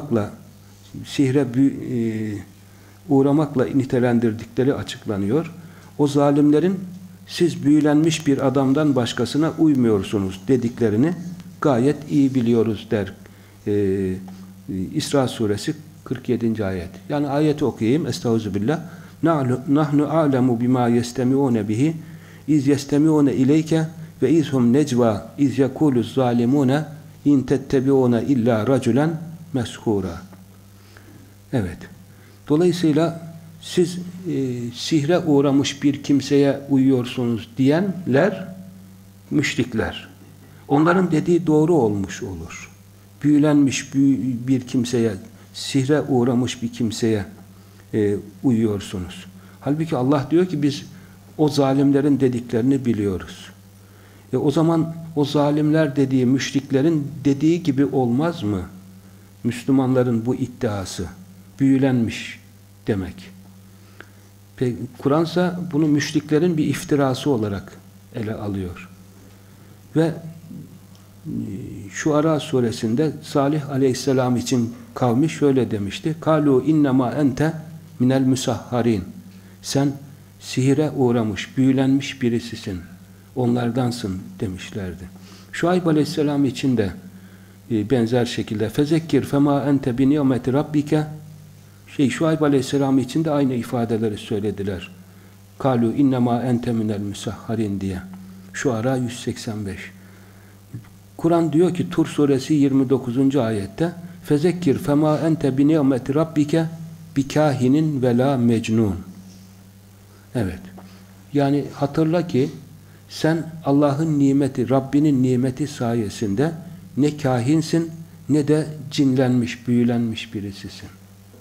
uğramakla nitelendirdikleri açıklanıyor. O zalimlerin siz büyülenmiş bir adamdan başkasına uymuyorsunuz dediklerini gayet iyi biliyoruz der. İsra suresi 47. ayet. Yani ayeti okuyayım. Estağfirullah. Nahnu a'lemu bima yestemi'une bihi iz yestemi'une ileyke ve izhum necva iz yekuluz zalimune in tettebi'une illa raculen meshura. Evet. Dolayısıyla siz sihre uğramış bir kimseye uyuyorsunuz diyenler müşrikler. Onların dediği doğru olmuş olur. Büyülenmiş bir kimseye, sihre uğramış bir kimseye uyuyorsunuz. Halbuki Allah diyor ki biz o zalimlerin dediklerini biliyoruz. O zaman o zalimler dediği, müşriklerin dediği gibi olmaz mı? Müslümanların bu iddiası. Büyülenmiş demek. Kur'ansa bunu müşriklerin bir iftirası olarak ele alıyor. Ve Şuara suresinde Salih aleyhisselam için kavmi şöyle demişti. Kalu innema ente minel musahharin. Sen sihire uğramış, büyülenmiş birisisin. Onlardansın demişlerdi. Şuayb aleyhisselam için de benzer şekilde fezekkir fema ente bi nimeti rabbike. Şuayb aleyhisselam için de aynı ifadeleri söylediler. Kalu innema ente minel musahharin diye. Şuara 185. Kur'an diyor ki Tur suresi 29. ayette fezekkir fema ente bi nimeti rabbike bi kahinin ve la mecnun. Evet. Yani hatırla ki sen Allah'ın nimeti, Rabbinin nimeti sayesinde ne kahinsin ne de cinlenmiş, büyülenmiş birisisin.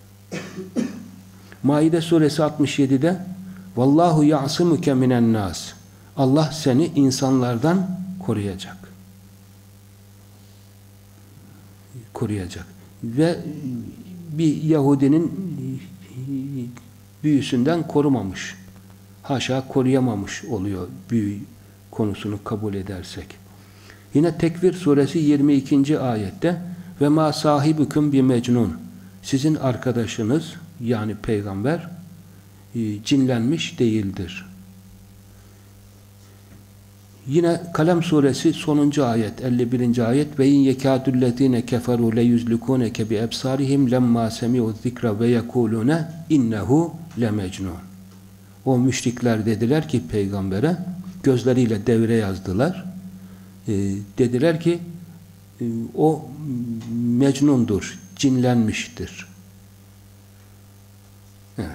Maide suresi 67'de Vallahu ya'simuke minen nas. Allah seni insanlardan koruyacak. Koruyacak. Ve bir Yahudinin büyüsünden korumamış. Haşa koruyamamış oluyor büyü konusunu kabul edersek. Yine Tekvir suresi 22. ayette ve ma sahibüküm bi mecnun. Sizin arkadaşınız yani peygamber cinlenmiş değildir. Yine Kalem suresi sonuncu ayet 51. ayet ve in yekâdullezîne keferû leyuzlukûneke bi ebsârihim lemma semi'u zikra ve yekulûne innehu lemecnun. O müşrikler dediler ki peygambere gözleriyle devre yazdılar. Dediler ki o mecnundur, cinlenmiştir. Evet.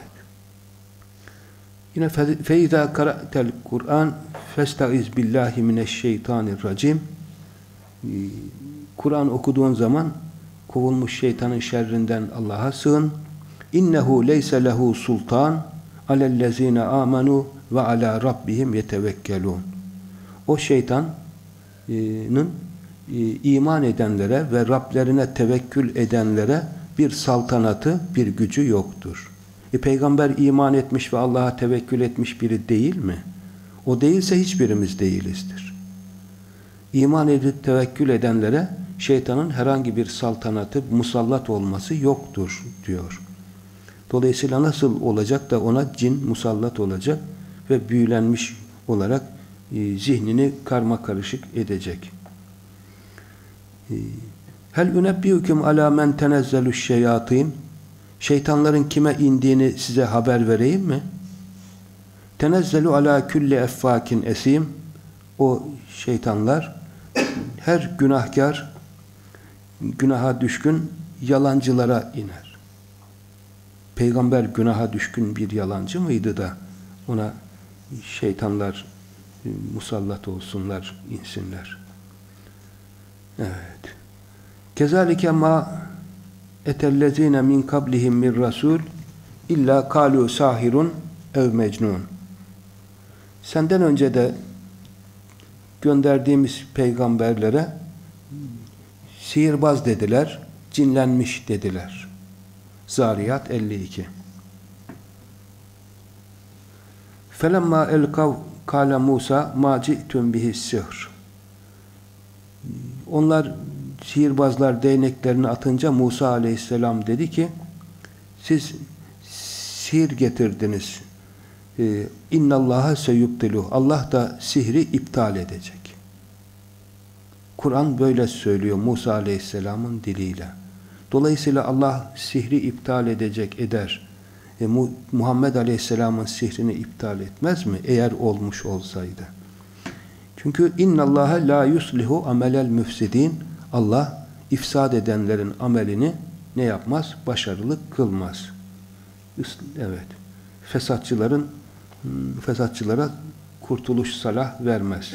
Yine feiza qara'tel Kur'an festaiz billahi mineşşeytanirracim. Kur'an okuduğun zaman kovulmuş şeytanın şerrinden Allah'a sığın. İnnehu leyse lehu sultan alellezine amenu ve ala rabbihim yetevekkelun. O şeytanın iman edenlere ve Rablerine tevekkül edenlere bir saltanatı, bir gücü yoktur. Peygamber iman etmiş ve Allah'a tevekkül etmiş biri değil mi? O değilse hiçbirimiz değilizdir. İman edip tevekkül edenlere şeytanın herhangi bir saltanatı, musallat olması yoktur diyor. Dolayısıyla nasıl olacak da ona cin musallat olacak ve büyülenmiş olarak zihnini karmakarışık edecek. Hel unebbiukum ala men tenezzelu'ş şeyatin. Şeytanların kime indiğini size haber vereyim mi? Tenezzelu ala kulli effakin esim. O şeytanlar her günahkar, günaha düşkün yalancılara iner. Peygamber günaha düşkün bir yalancı mıydı da ona şeytanlar musallat olsunlar, insinler? Evet. Kezalike ma etellezine min kablihim min rasul illa kalu sahirun ev mecnun. Senden önce de gönderdiğimiz peygamberlere sihirbaz dediler, cinlenmiş dediler. Zariyat 52. Felemma elkav kâle Musa ma ci'tun bihi sihr. Onlar sihirbazlar değneklerini atınca Musa aleyhisselam dedi ki siz sihir getirdiniz. İnnallaha seyubtiluh. Allah da sihri iptal edecek. Kur'an böyle söylüyor Musa aleyhisselamın diliyle. Dolayısıyla Allah sihri iptal edecek eder. Muhammed aleyhisselamın sihrini iptal etmez mi? Eğer olmuş olsaydı. Çünkü innallaha la yuslihu amelel müfsidin. Allah ifsad edenlerin amelini ne yapmaz? Başarılı kılmaz. Evet. Fesatçılara kurtuluş salah vermez.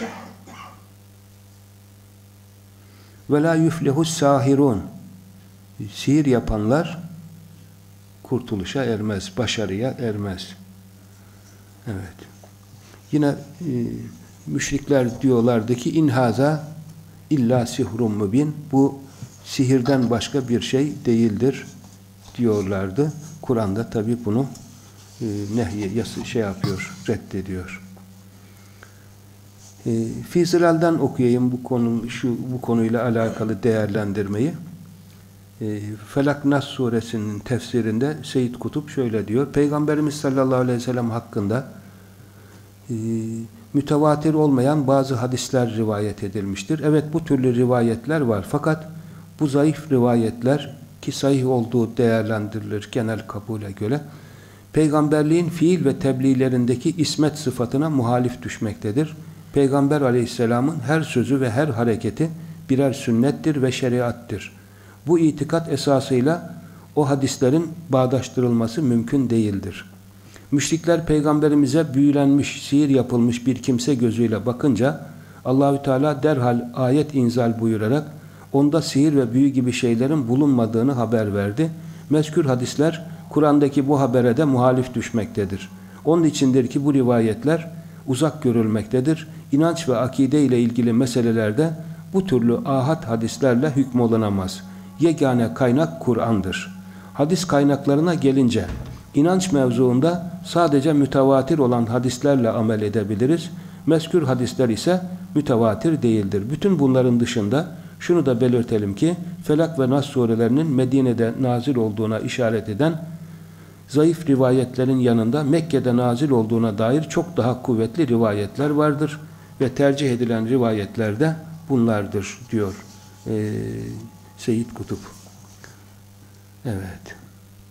Ve la yuflihus sahirun. Sihir yapanlar kurtuluşa ermez, başarıya ermez. Evet. Yine müşrikler diyorlardı ki inhaza illa sihrun mubin. Bu sihirden başka bir şey değildir diyorlardı. Kur'an'da tabi bunu reddediyor. Fi Zilal'den okuyayım bu konuyla alakalı değerlendirmeyi. Felak Nas suresinin tefsirinde Seyyid Kutup şöyle diyor. Peygamberimiz sallallahu aleyhi ve sellem hakkında mütevatir olmayan bazı hadisler rivayet edilmiştir. Evet, bu türlü rivayetler var. Fakat bu zayıf rivayetler, ki sahih olduğu değerlendirilir genel kabule göre, peygamberliğin fiil ve tebliğlerindeki ismet sıfatına muhalif düşmektedir. Peygamber aleyhisselamın her sözü ve her hareketi birer sünnettir ve şeriattır. Bu itikat esasıyla o hadislerin bağdaştırılması mümkün değildir. Müşrikler peygamberimize büyülenmiş, sihir yapılmış bir kimse gözüyle bakınca Allahü Teala derhal ayet inzal buyurarak onda sihir ve büyü gibi şeylerin bulunmadığını haber verdi. Mezkür hadisler Kur'an'daki bu habere de muhalif düşmektedir. Onun içindir ki bu rivayetler uzak görülmektedir. İnanç ve akide ile ilgili meselelerde bu türlü ahad hadislerle hükmolunamaz. Yegane kaynak Kur'an'dır. Hadis kaynaklarına gelince, inanç mevzuunda sadece mütevatir olan hadislerle amel edebiliriz. Mezkür hadisler ise mütevatir değildir. Bütün bunların dışında şunu da belirtelim ki, Felak ve Nas surelerinin Medine'de nazil olduğuna işaret eden zayıf rivayetlerin yanında Mekke'de nazil olduğuna dair çok daha kuvvetli rivayetler vardır ve tercih edilen rivayetler de bunlardır diyor Seyyid Kutup. Evet.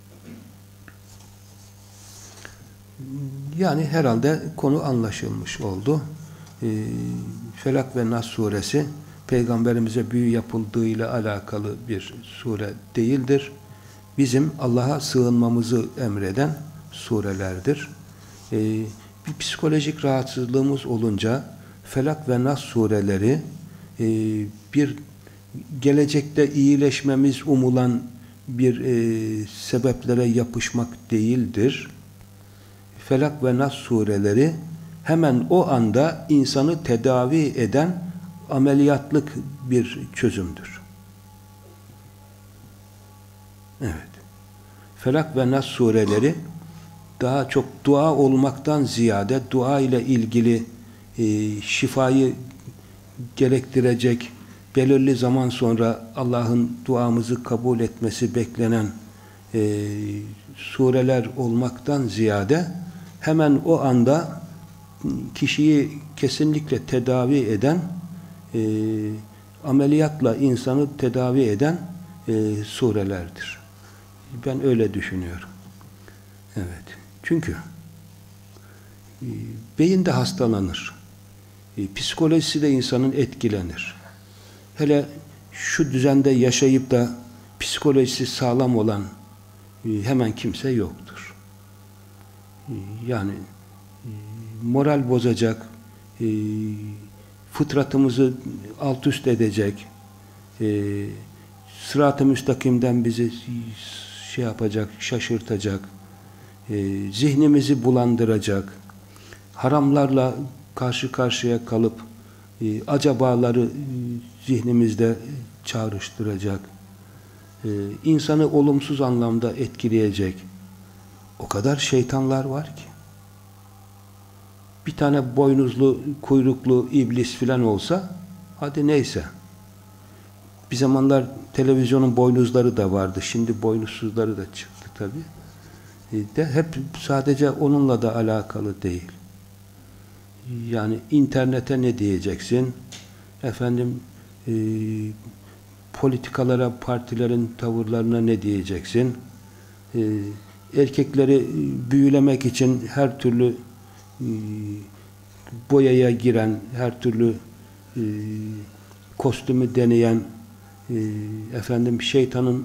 Yani herhalde konu anlaşılmış oldu. Felak ve Nas suresi peygamberimize büyü yapıldığıyla alakalı bir sure değildir. Bizim Allah'a sığınmamızı emreden surelerdir. Bir psikolojik rahatsızlığımız olunca Felak ve Nas sureleri bir gelecekte iyileşmemiz umulan bir sebeplere yapışmak değildir. Felak ve Nas sureleri hemen o anda insanı tedavi eden ameliyatlık bir çözümdür. Evet. Felak ve Nas sureleri daha çok dua olmaktan ziyade dua ile ilgili şifayı gerektirecek, belirli zaman sonra Allah'ın duamızı kabul etmesi beklenen sureler olmaktan ziyade hemen o anda kişiyi kesinlikle tedavi eden, ameliyatla insanı tedavi eden surelerdir. Ben öyle düşünüyorum. Evet. Çünkü beyin de hastalanır. Psikolojisi de insanın etkilenir. Hele şu düzende yaşayıp da psikolojisi sağlam olan hemen kimse yoktur. Yani moral bozacak, fıtratımızı alt üst edecek, sırat-ı müstakimden bizi şey yapacak, şaşırtacak, zihnimizi bulandıracak, haramlarla karşı karşıya kalıp acabaları zihnimizde çağrıştıracak, insanı olumsuz anlamda etkileyecek o kadar şeytanlar var ki. Bir tane boynuzlu, kuyruklu iblis filan olsa hadi neyse. Bir zamanlar televizyonun boynuzları da vardı. Şimdi boynuzsuzları da çıktı tabii. De hep sadece onunla da alakalı değil. Yani internete ne diyeceksin? Efendim politikalara, partilerin tavırlarına ne diyeceksin? Erkekleri büyülemek için her türlü boyaya giren, her türlü kostümü deneyen efendim şeytanın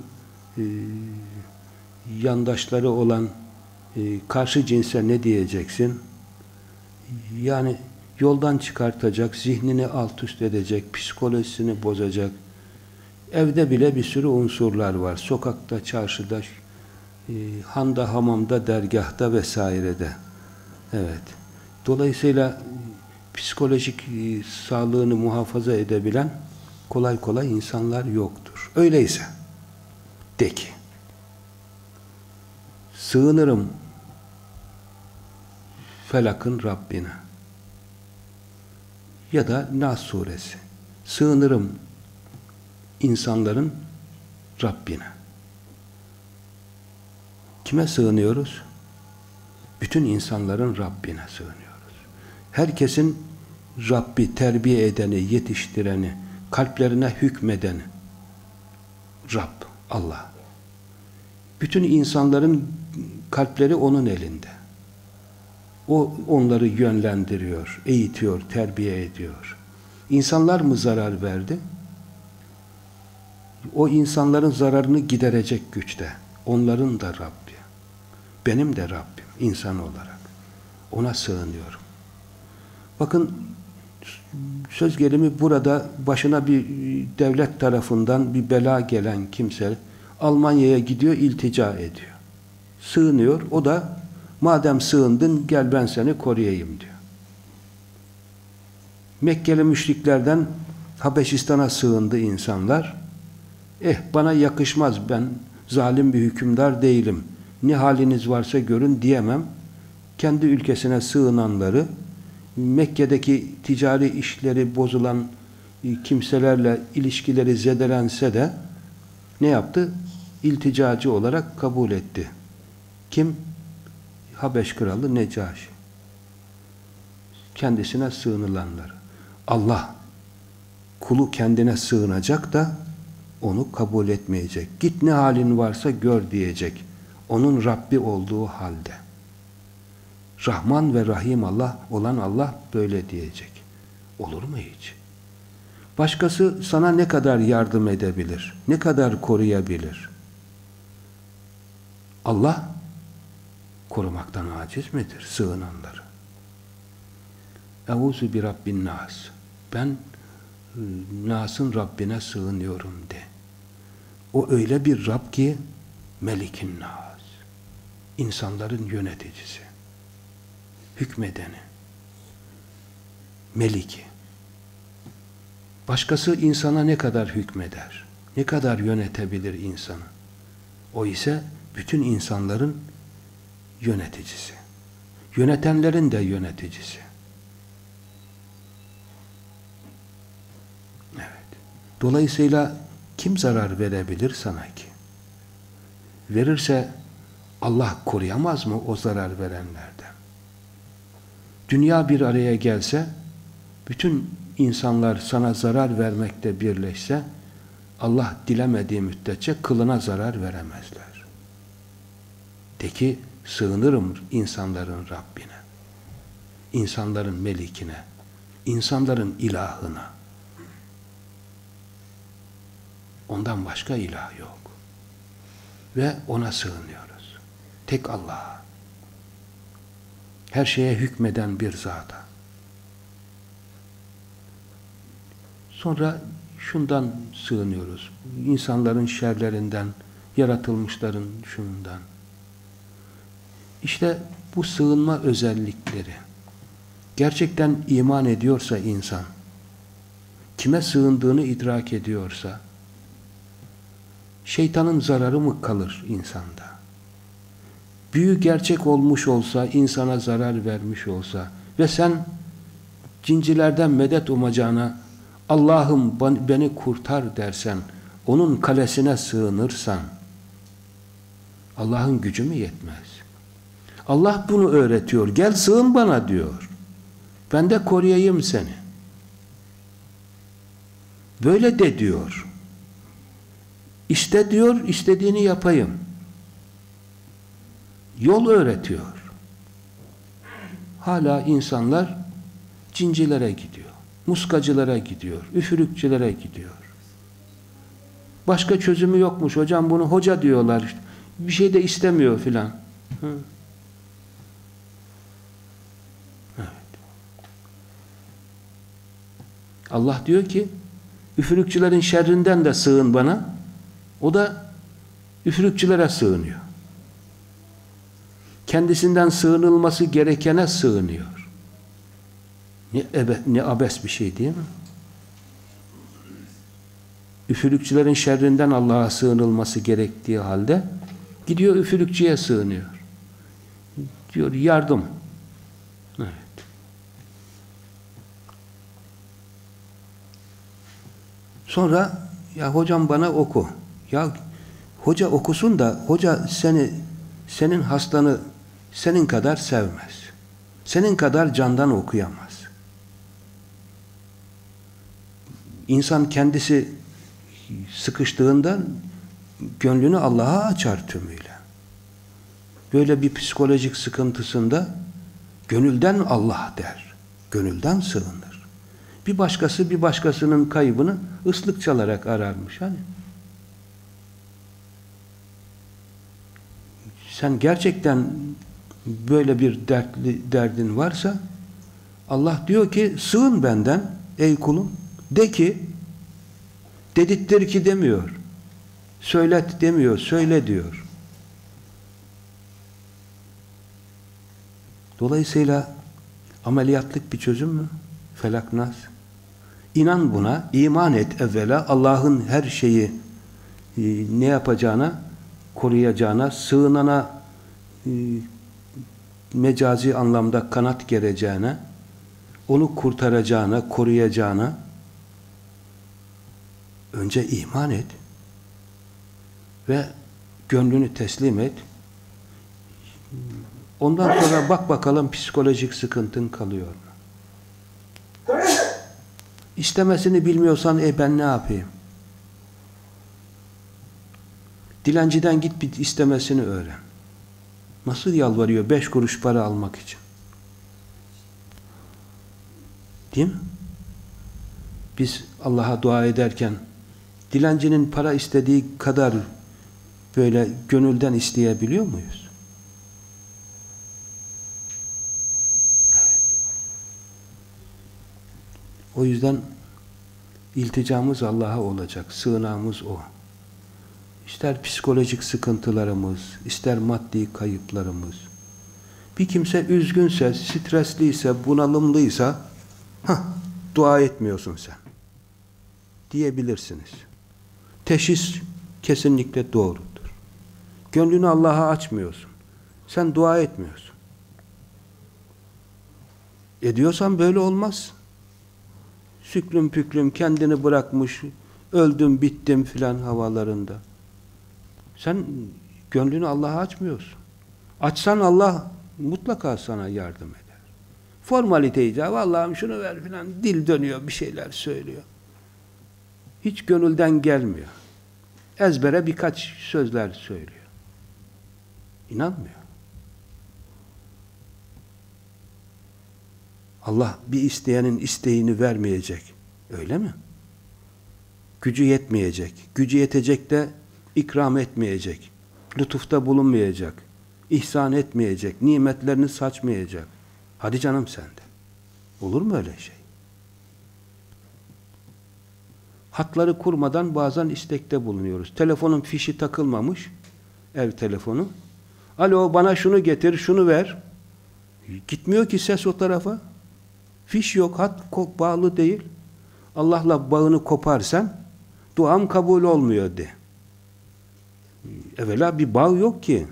yandaşları olan karşı cinse ne diyeceksin? Yani yoldan çıkartacak, zihnini alt üst edecek, psikolojisini bozacak. Evde bile bir sürü unsurlar var. Sokakta, çarşıda, handa, hamamda, dergahta vesairede. Evet. Dolayısıyla psikolojik sağlığını muhafaza edebilen kolay kolay insanlar yoktur. Öyleyse de ki sığınırım Felak'ın Rabbine. Ya da Nas suresi. Sığınırım insanların Rabbine. Kime sığınıyoruz? Bütün insanların Rabbine sığınıyoruz. Herkesin Rabbi, terbiye edeni, yetiştireni, kalplerine hükmedeni Rab, Allah. Bütün insanların kalpleri onun elinde. O onları yönlendiriyor, eğitiyor, terbiye ediyor. İnsanlar mı zarar verdi? O insanların zararını giderecek güçte. Onların da Rabbi. Benim de Rabbim insan olarak. Ona sığınıyorum. Bakın söz gelimi burada başına bir devlet tarafından bir bela gelen kimse Almanya'ya gidiyor, iltica ediyor. Sığınıyor. O da madem sığındın gel ben seni koruyayım diyor. Mekkeli müşriklerden Habeşistan'a sığındı insanlar. Bana yakışmaz, ben zalim bir hükümdar değilim. Ne haliniz varsa görün diyemem. Kendi ülkesine sığınanları, Mekke'deki ticari işleri bozulan kimselerle ilişkileri zedelense de ne yaptı? İlticacı olarak kabul etti. Kim? Habeş kralı Necaşi. Kendisine sığınılanlar. Allah kulu kendine sığınacak da onu kabul etmeyecek. Git ne halin varsa gör diyecek. Onun Rabbi olduğu halde. Rahman ve Rahim Allah olan Allah böyle diyecek. Olur mu hiç? Başkası sana ne kadar yardım edebilir? Ne kadar koruyabilir? Allah korumaktan aciz midir sığınanları? Euzu bi Rabbin Nas. Ben Nas'ın Rabbine sığınıyorum de. O öyle bir Rab ki Melikin Nas. İnsanların yöneticisi. Hükmedeni. Meliki. Başkası insana ne kadar hükmeder? Ne kadar yönetebilir insanı? O ise bütün insanların yöneticisi. Yönetenlerin de yöneticisi. Evet. Dolayısıyla kim zarar verebilir sana ki? Verirse Allah koruyamaz mı o zarar verenlerden? Dünya bir araya gelse, bütün insanlar sana zarar vermekte birleşse, Allah dilemediği müddetçe kılına zarar veremezler. De ki, sığınırım insanların Rabbine, insanların melikine, insanların ilahına. Ondan başka ilah yok. Ve ona sığınıyoruz. Tek Allah'a. Her şeye hükmeden bir zata. Sonra şundan sığınıyoruz. İnsanların şerlerinden, yaratılmışların şundan. İşte bu sığınma özellikleri. Gerçekten iman ediyorsa insan, kime sığındığını idrak ediyorsa, şeytanın zararı mı kalır insanda? Büyü gerçek olmuş olsa, insana zarar vermiş olsa ve sen cincilerden medet umacağına Allah'ım beni kurtar dersen, onun kalesine sığınırsan, Allah'ın gücü mü yetmez? Allah bunu öğretiyor. Gel sığın bana diyor. Ben de koruyayım seni. Böyle de diyor. İşte diyor, istediğini yapayım. Yol öğretiyor. Hala insanlar cincilere gidiyor. Muskacılara gidiyor. Üfürükçülere gidiyor. Başka çözümü yokmuş. Hocam bunu hoca diyorlar. İşte. Bir şey de istemiyor filan. Evet. Allah diyor ki üfürükçülerin şerrinden de sığın bana. O da üfürükçülere sığınıyor. Kendisinden sığınılması gerekene sığınıyor. Ne abes bir şey değil mi? Üfürükçülerin şerrinden Allah'a sığınılması gerektiği halde gidiyor üfürükçüye sığınıyor. Diyor yardım. Evet. Sonra ya hocam bana oku. Ya hoca okusun da hoca senin hastanı senin kadar sevmez. Senin kadar candan okuyamaz. İnsan kendisi sıkıştığında gönlünü Allah'a açar tümüyle. Böyle bir psikolojik sıkıntısında gönülden Allah der. Gönülden sığınır. Bir başkası bir başkasının kaybını ıslık çalarak ararmış. Hani sen gerçekten böyle bir derdin varsa Allah diyor ki sığın benden ey kulum. De ki dedirttir ki demiyor. Söylet demiyor. Söyle diyor. Dolayısıyla ameliyatlık bir çözüm mü? Felak Nas. İnan buna, iman et evvela. Allah'ın her şeyi ne yapacağına, koruyacağına, sığınana mecazi anlamda kanat gereceğine, onu kurtaracağına, koruyacağına önce iman et ve gönlünü teslim et. Ondan sonra bak bakalım psikolojik sıkıntın kalıyor mu? İstemesini bilmiyorsan ben ne yapayım? Dilenciden git bir istemesini öğren. Nasıl yalvarıyor 5 kuruş para almak için? Değil mi? Biz Allah'a dua ederken dilencinin para istediği kadar böyle gönülden isteyebiliyor muyuz? Evet. O yüzden ilticamız Allah'a olacak. Sığınağımız O. İster psikolojik sıkıntılarımız, ister maddi kayıplarımız. Bir kimse üzgünse, stresliyse, bunalımlıysa dua etmiyorsun sen diyebilirsiniz. Teşhis kesinlikle doğrudur. Gönlünü Allah'a açmıyorsun. Sen dua etmiyorsun. Ediyorsan böyle olmaz. Süklüm püklüm kendini bırakmış, öldüm bittim filan havalarında. Sen gönlünü Allah'a açmıyorsun. Açsan Allah mutlaka sana yardım eder. Formalite icabı Allah'ım şunu ver filan dil dönüyor bir şeyler söylüyor. Hiç gönülden gelmiyor. Ezbere birkaç sözler söylüyor. İnanmıyor. Allah bir isteyenin isteğini vermeyecek. Öyle mi? Gücü yetmeyecek. Gücü yetecek de ikram etmeyecek. Lütufta bulunmayacak. İhsan etmeyecek. Nimetlerini saçmayacak. Hadi canım sende. Olur mu öyle şey? Hatları kurmadan bazen istekte bulunuyoruz. Telefonun fişi takılmamış. Ev telefonu. Alo bana şunu getir, şunu ver. Gitmiyor ki ses o tarafa. Fiş yok, hat bağlı değil. Allah'la bağını koparsan duam kabul olmuyor de. Evvela bir bağ yok ki.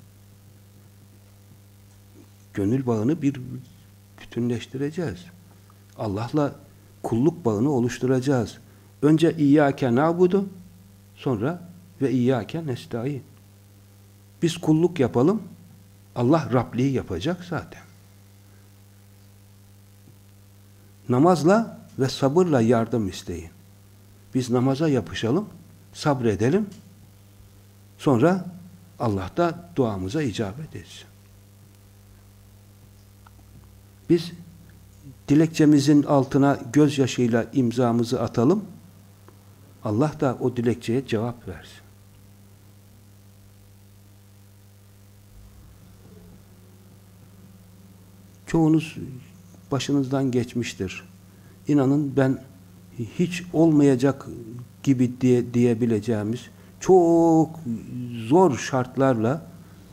Gönül bağını bir bütünleştireceğiz. Allah'la kulluk bağını oluşturacağız. Önce İyyâke na'budu, sonra ve İyyâke nestaîn. Biz kulluk yapalım, Allah Rabliği yapacak zaten. Namazla ve sabırla yardım isteyin. Biz namaza yapışalım, sabredelim, sonra Allah da duamıza icabet etsin. Biz dilekçemizin altına gözyaşıyla imzamızı atalım, Allah da o dilekçeye cevap versin. Çoğunuz başınızdan geçmiştir. İnanın ben hiç olmayacak gibi diyebileceğimiz çok zor şartlarla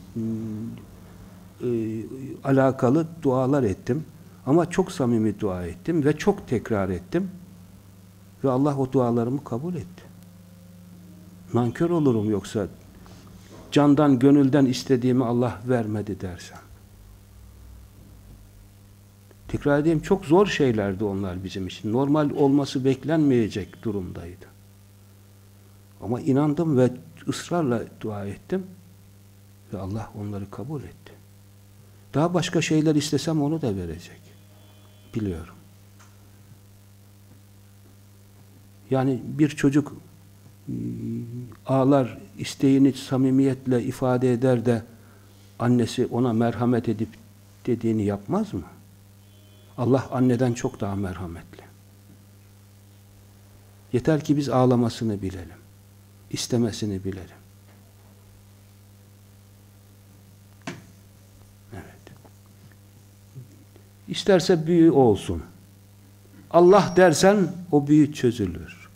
alakalı dualar ettim. Ama çok samimi dua ettim ve çok tekrar ettim. Ve Allah o dualarımı kabul etti. Nankör olurum yoksa candan, gönülden istediğimi Allah vermedi dersem. Tekrar edeyim, çok zor şeylerdi onlar bizim için. Normal olması beklenmeyecek durumdaydı. Ama inandım ve ısrarla dua ettim ve Allah onları kabul etti. Daha başka şeyler istesem onu da verecek. Biliyorum. Yani bir çocuk ağlar, isteğini samimiyetle ifade eder de annesi ona merhamet edip dediğini yapmaz mı? Allah anneden çok daha merhametli. Yeter ki biz ağlamasını bilelim. İstemesini bilelim. Evet. İsterse büyü olsun. Allah dersen o büyü çözülür.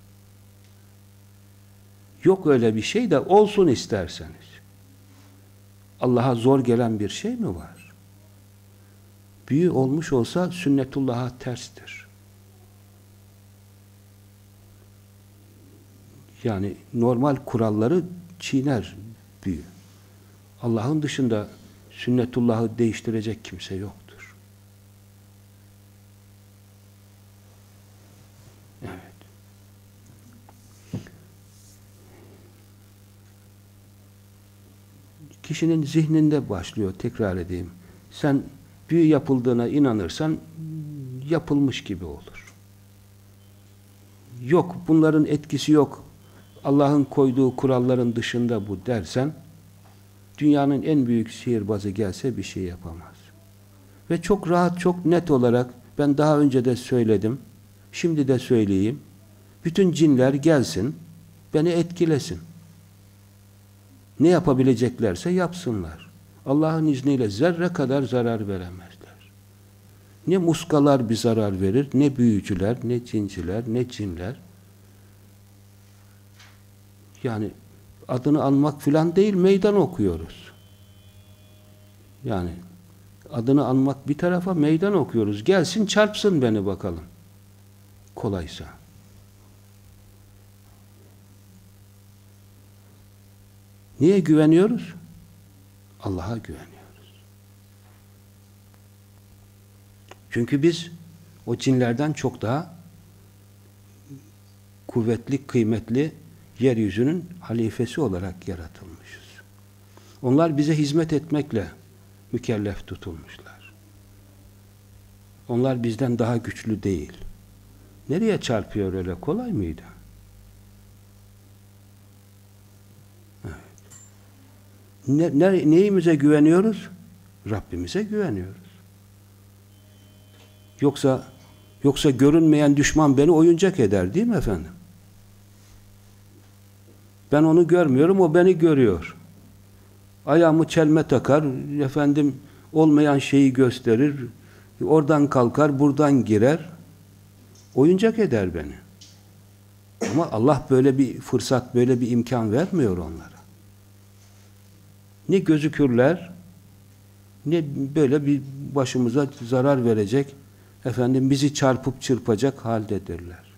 Yok öyle bir şey de olsun isterseniz. Allah'a zor gelen bir şey mi var? Büyü olmuş olsa sünnetullah'a terstir. Yani normal kuralları çiğner büyü. Allah'ın dışında sünnetullah'ı değiştirecek kimse yoktur. Evet. Kişinin zihninde başlıyor, tekrar edeyim. Sen büyü yapıldığına inanırsan yapılmış gibi olur. Yok, bunların etkisi yok, Allah'ın koyduğu kuralların dışında bu dersen, dünyanın en büyük sihirbazı gelse bir şey yapamaz. Ve çok rahat, çok net olarak, ben daha önce de söyledim, şimdi de söyleyeyim, bütün cinler gelsin, beni etkilesin. Ne yapabileceklerse yapsınlar. Allah'ın izniyle zerre kadar zarar veremezler. Ne muskalar bir zarar verir, ne büyücüler, ne cinciler, ne cinler. Yani adını anmak filan değil, meydan okuyoruz. Yani adını anmak bir tarafa, meydan okuyoruz. Gelsin çarpsın beni bakalım. Kolaysa. Niye güveniyoruz? Allah'a güveniyoruz. Çünkü biz o cinlerden çok daha kuvvetli, kıymetli, yeryüzünün halifesi olarak yaratılmışız. Onlar bize hizmet etmekle mükellef tutulmuşlar. Onlar bizden daha güçlü değil. Nereye çarpıyor öyle? Kolay mıydı? Evet. Neyimize güveniyoruz? Rabbimize güveniyoruz. Yoksa görünmeyen düşman beni oyuncak eder, değil mi efendim? Ben onu görmüyorum, o beni görüyor. Ayağımı çelme takar, efendim olmayan şeyi gösterir, oradan kalkar, buradan girer, oyuncak eder beni. Ama Allah böyle bir fırsat, böyle bir imkan vermiyor onlara. Ne gözükürler, ne böyle bir başımıza zarar verecek, efendim bizi çarpıp çırpacak haldedirler.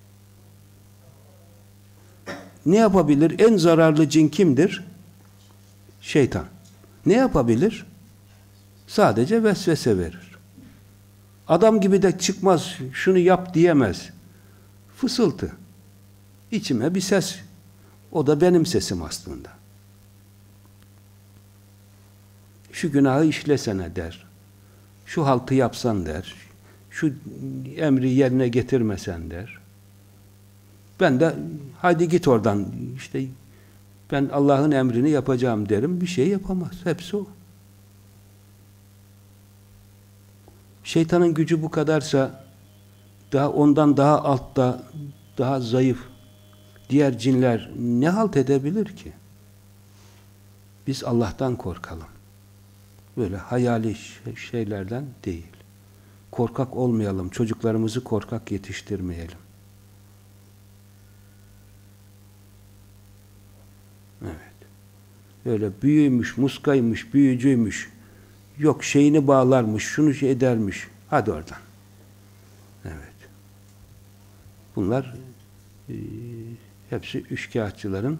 Ne yapabilir? En zararlı cin kimdir? Şeytan. Ne yapabilir? Sadece vesvese verir. Adam gibi de çıkmaz, şunu yap diyemez. Fısıltı. İçime bir ses. O da benim sesim aslında. Şu günahı işlesene der. Şu haltı yapsan der. Şu emri yerine getirmesen der. Ben de hadi git oradan, işte ben Allah'ın emrini yapacağım derim, bir şey yapamaz. Hepsi o. Şeytanın gücü bu kadarsa ondan daha altta, daha zayıf diğer cinler ne halt edebilir ki? Biz Allah'tan korkalım. Böyle hayali şeylerden değil. Korkak olmayalım, çocuklarımızı korkak yetiştirmeyelim. Evet. Öyle büyüymüş, muskaymış, büyücüymüş, yok şeyini bağlarmış, şunu şey edermiş. Hadi oradan. Evet. Bunlar hepsi üçkağıtçıların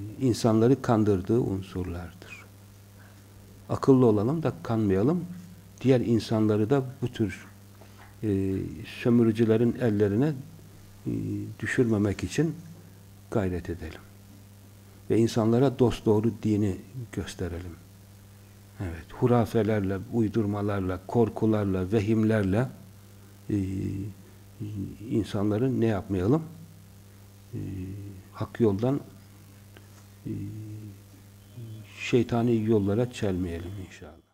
insanları kandırdığı unsurlardır. Akıllı olalım da kanmayalım. diğer insanları da bu tür sömürücülerin ellerine düşürmemek için gayret edelim. Ve insanlara dosdoğru dini gösterelim. Evet, hurafelerle, uydurmalarla, korkularla, vehimlerle insanları ne yapmayalım? Hak yoldan şeytani yollara çelmeyelim inşallah.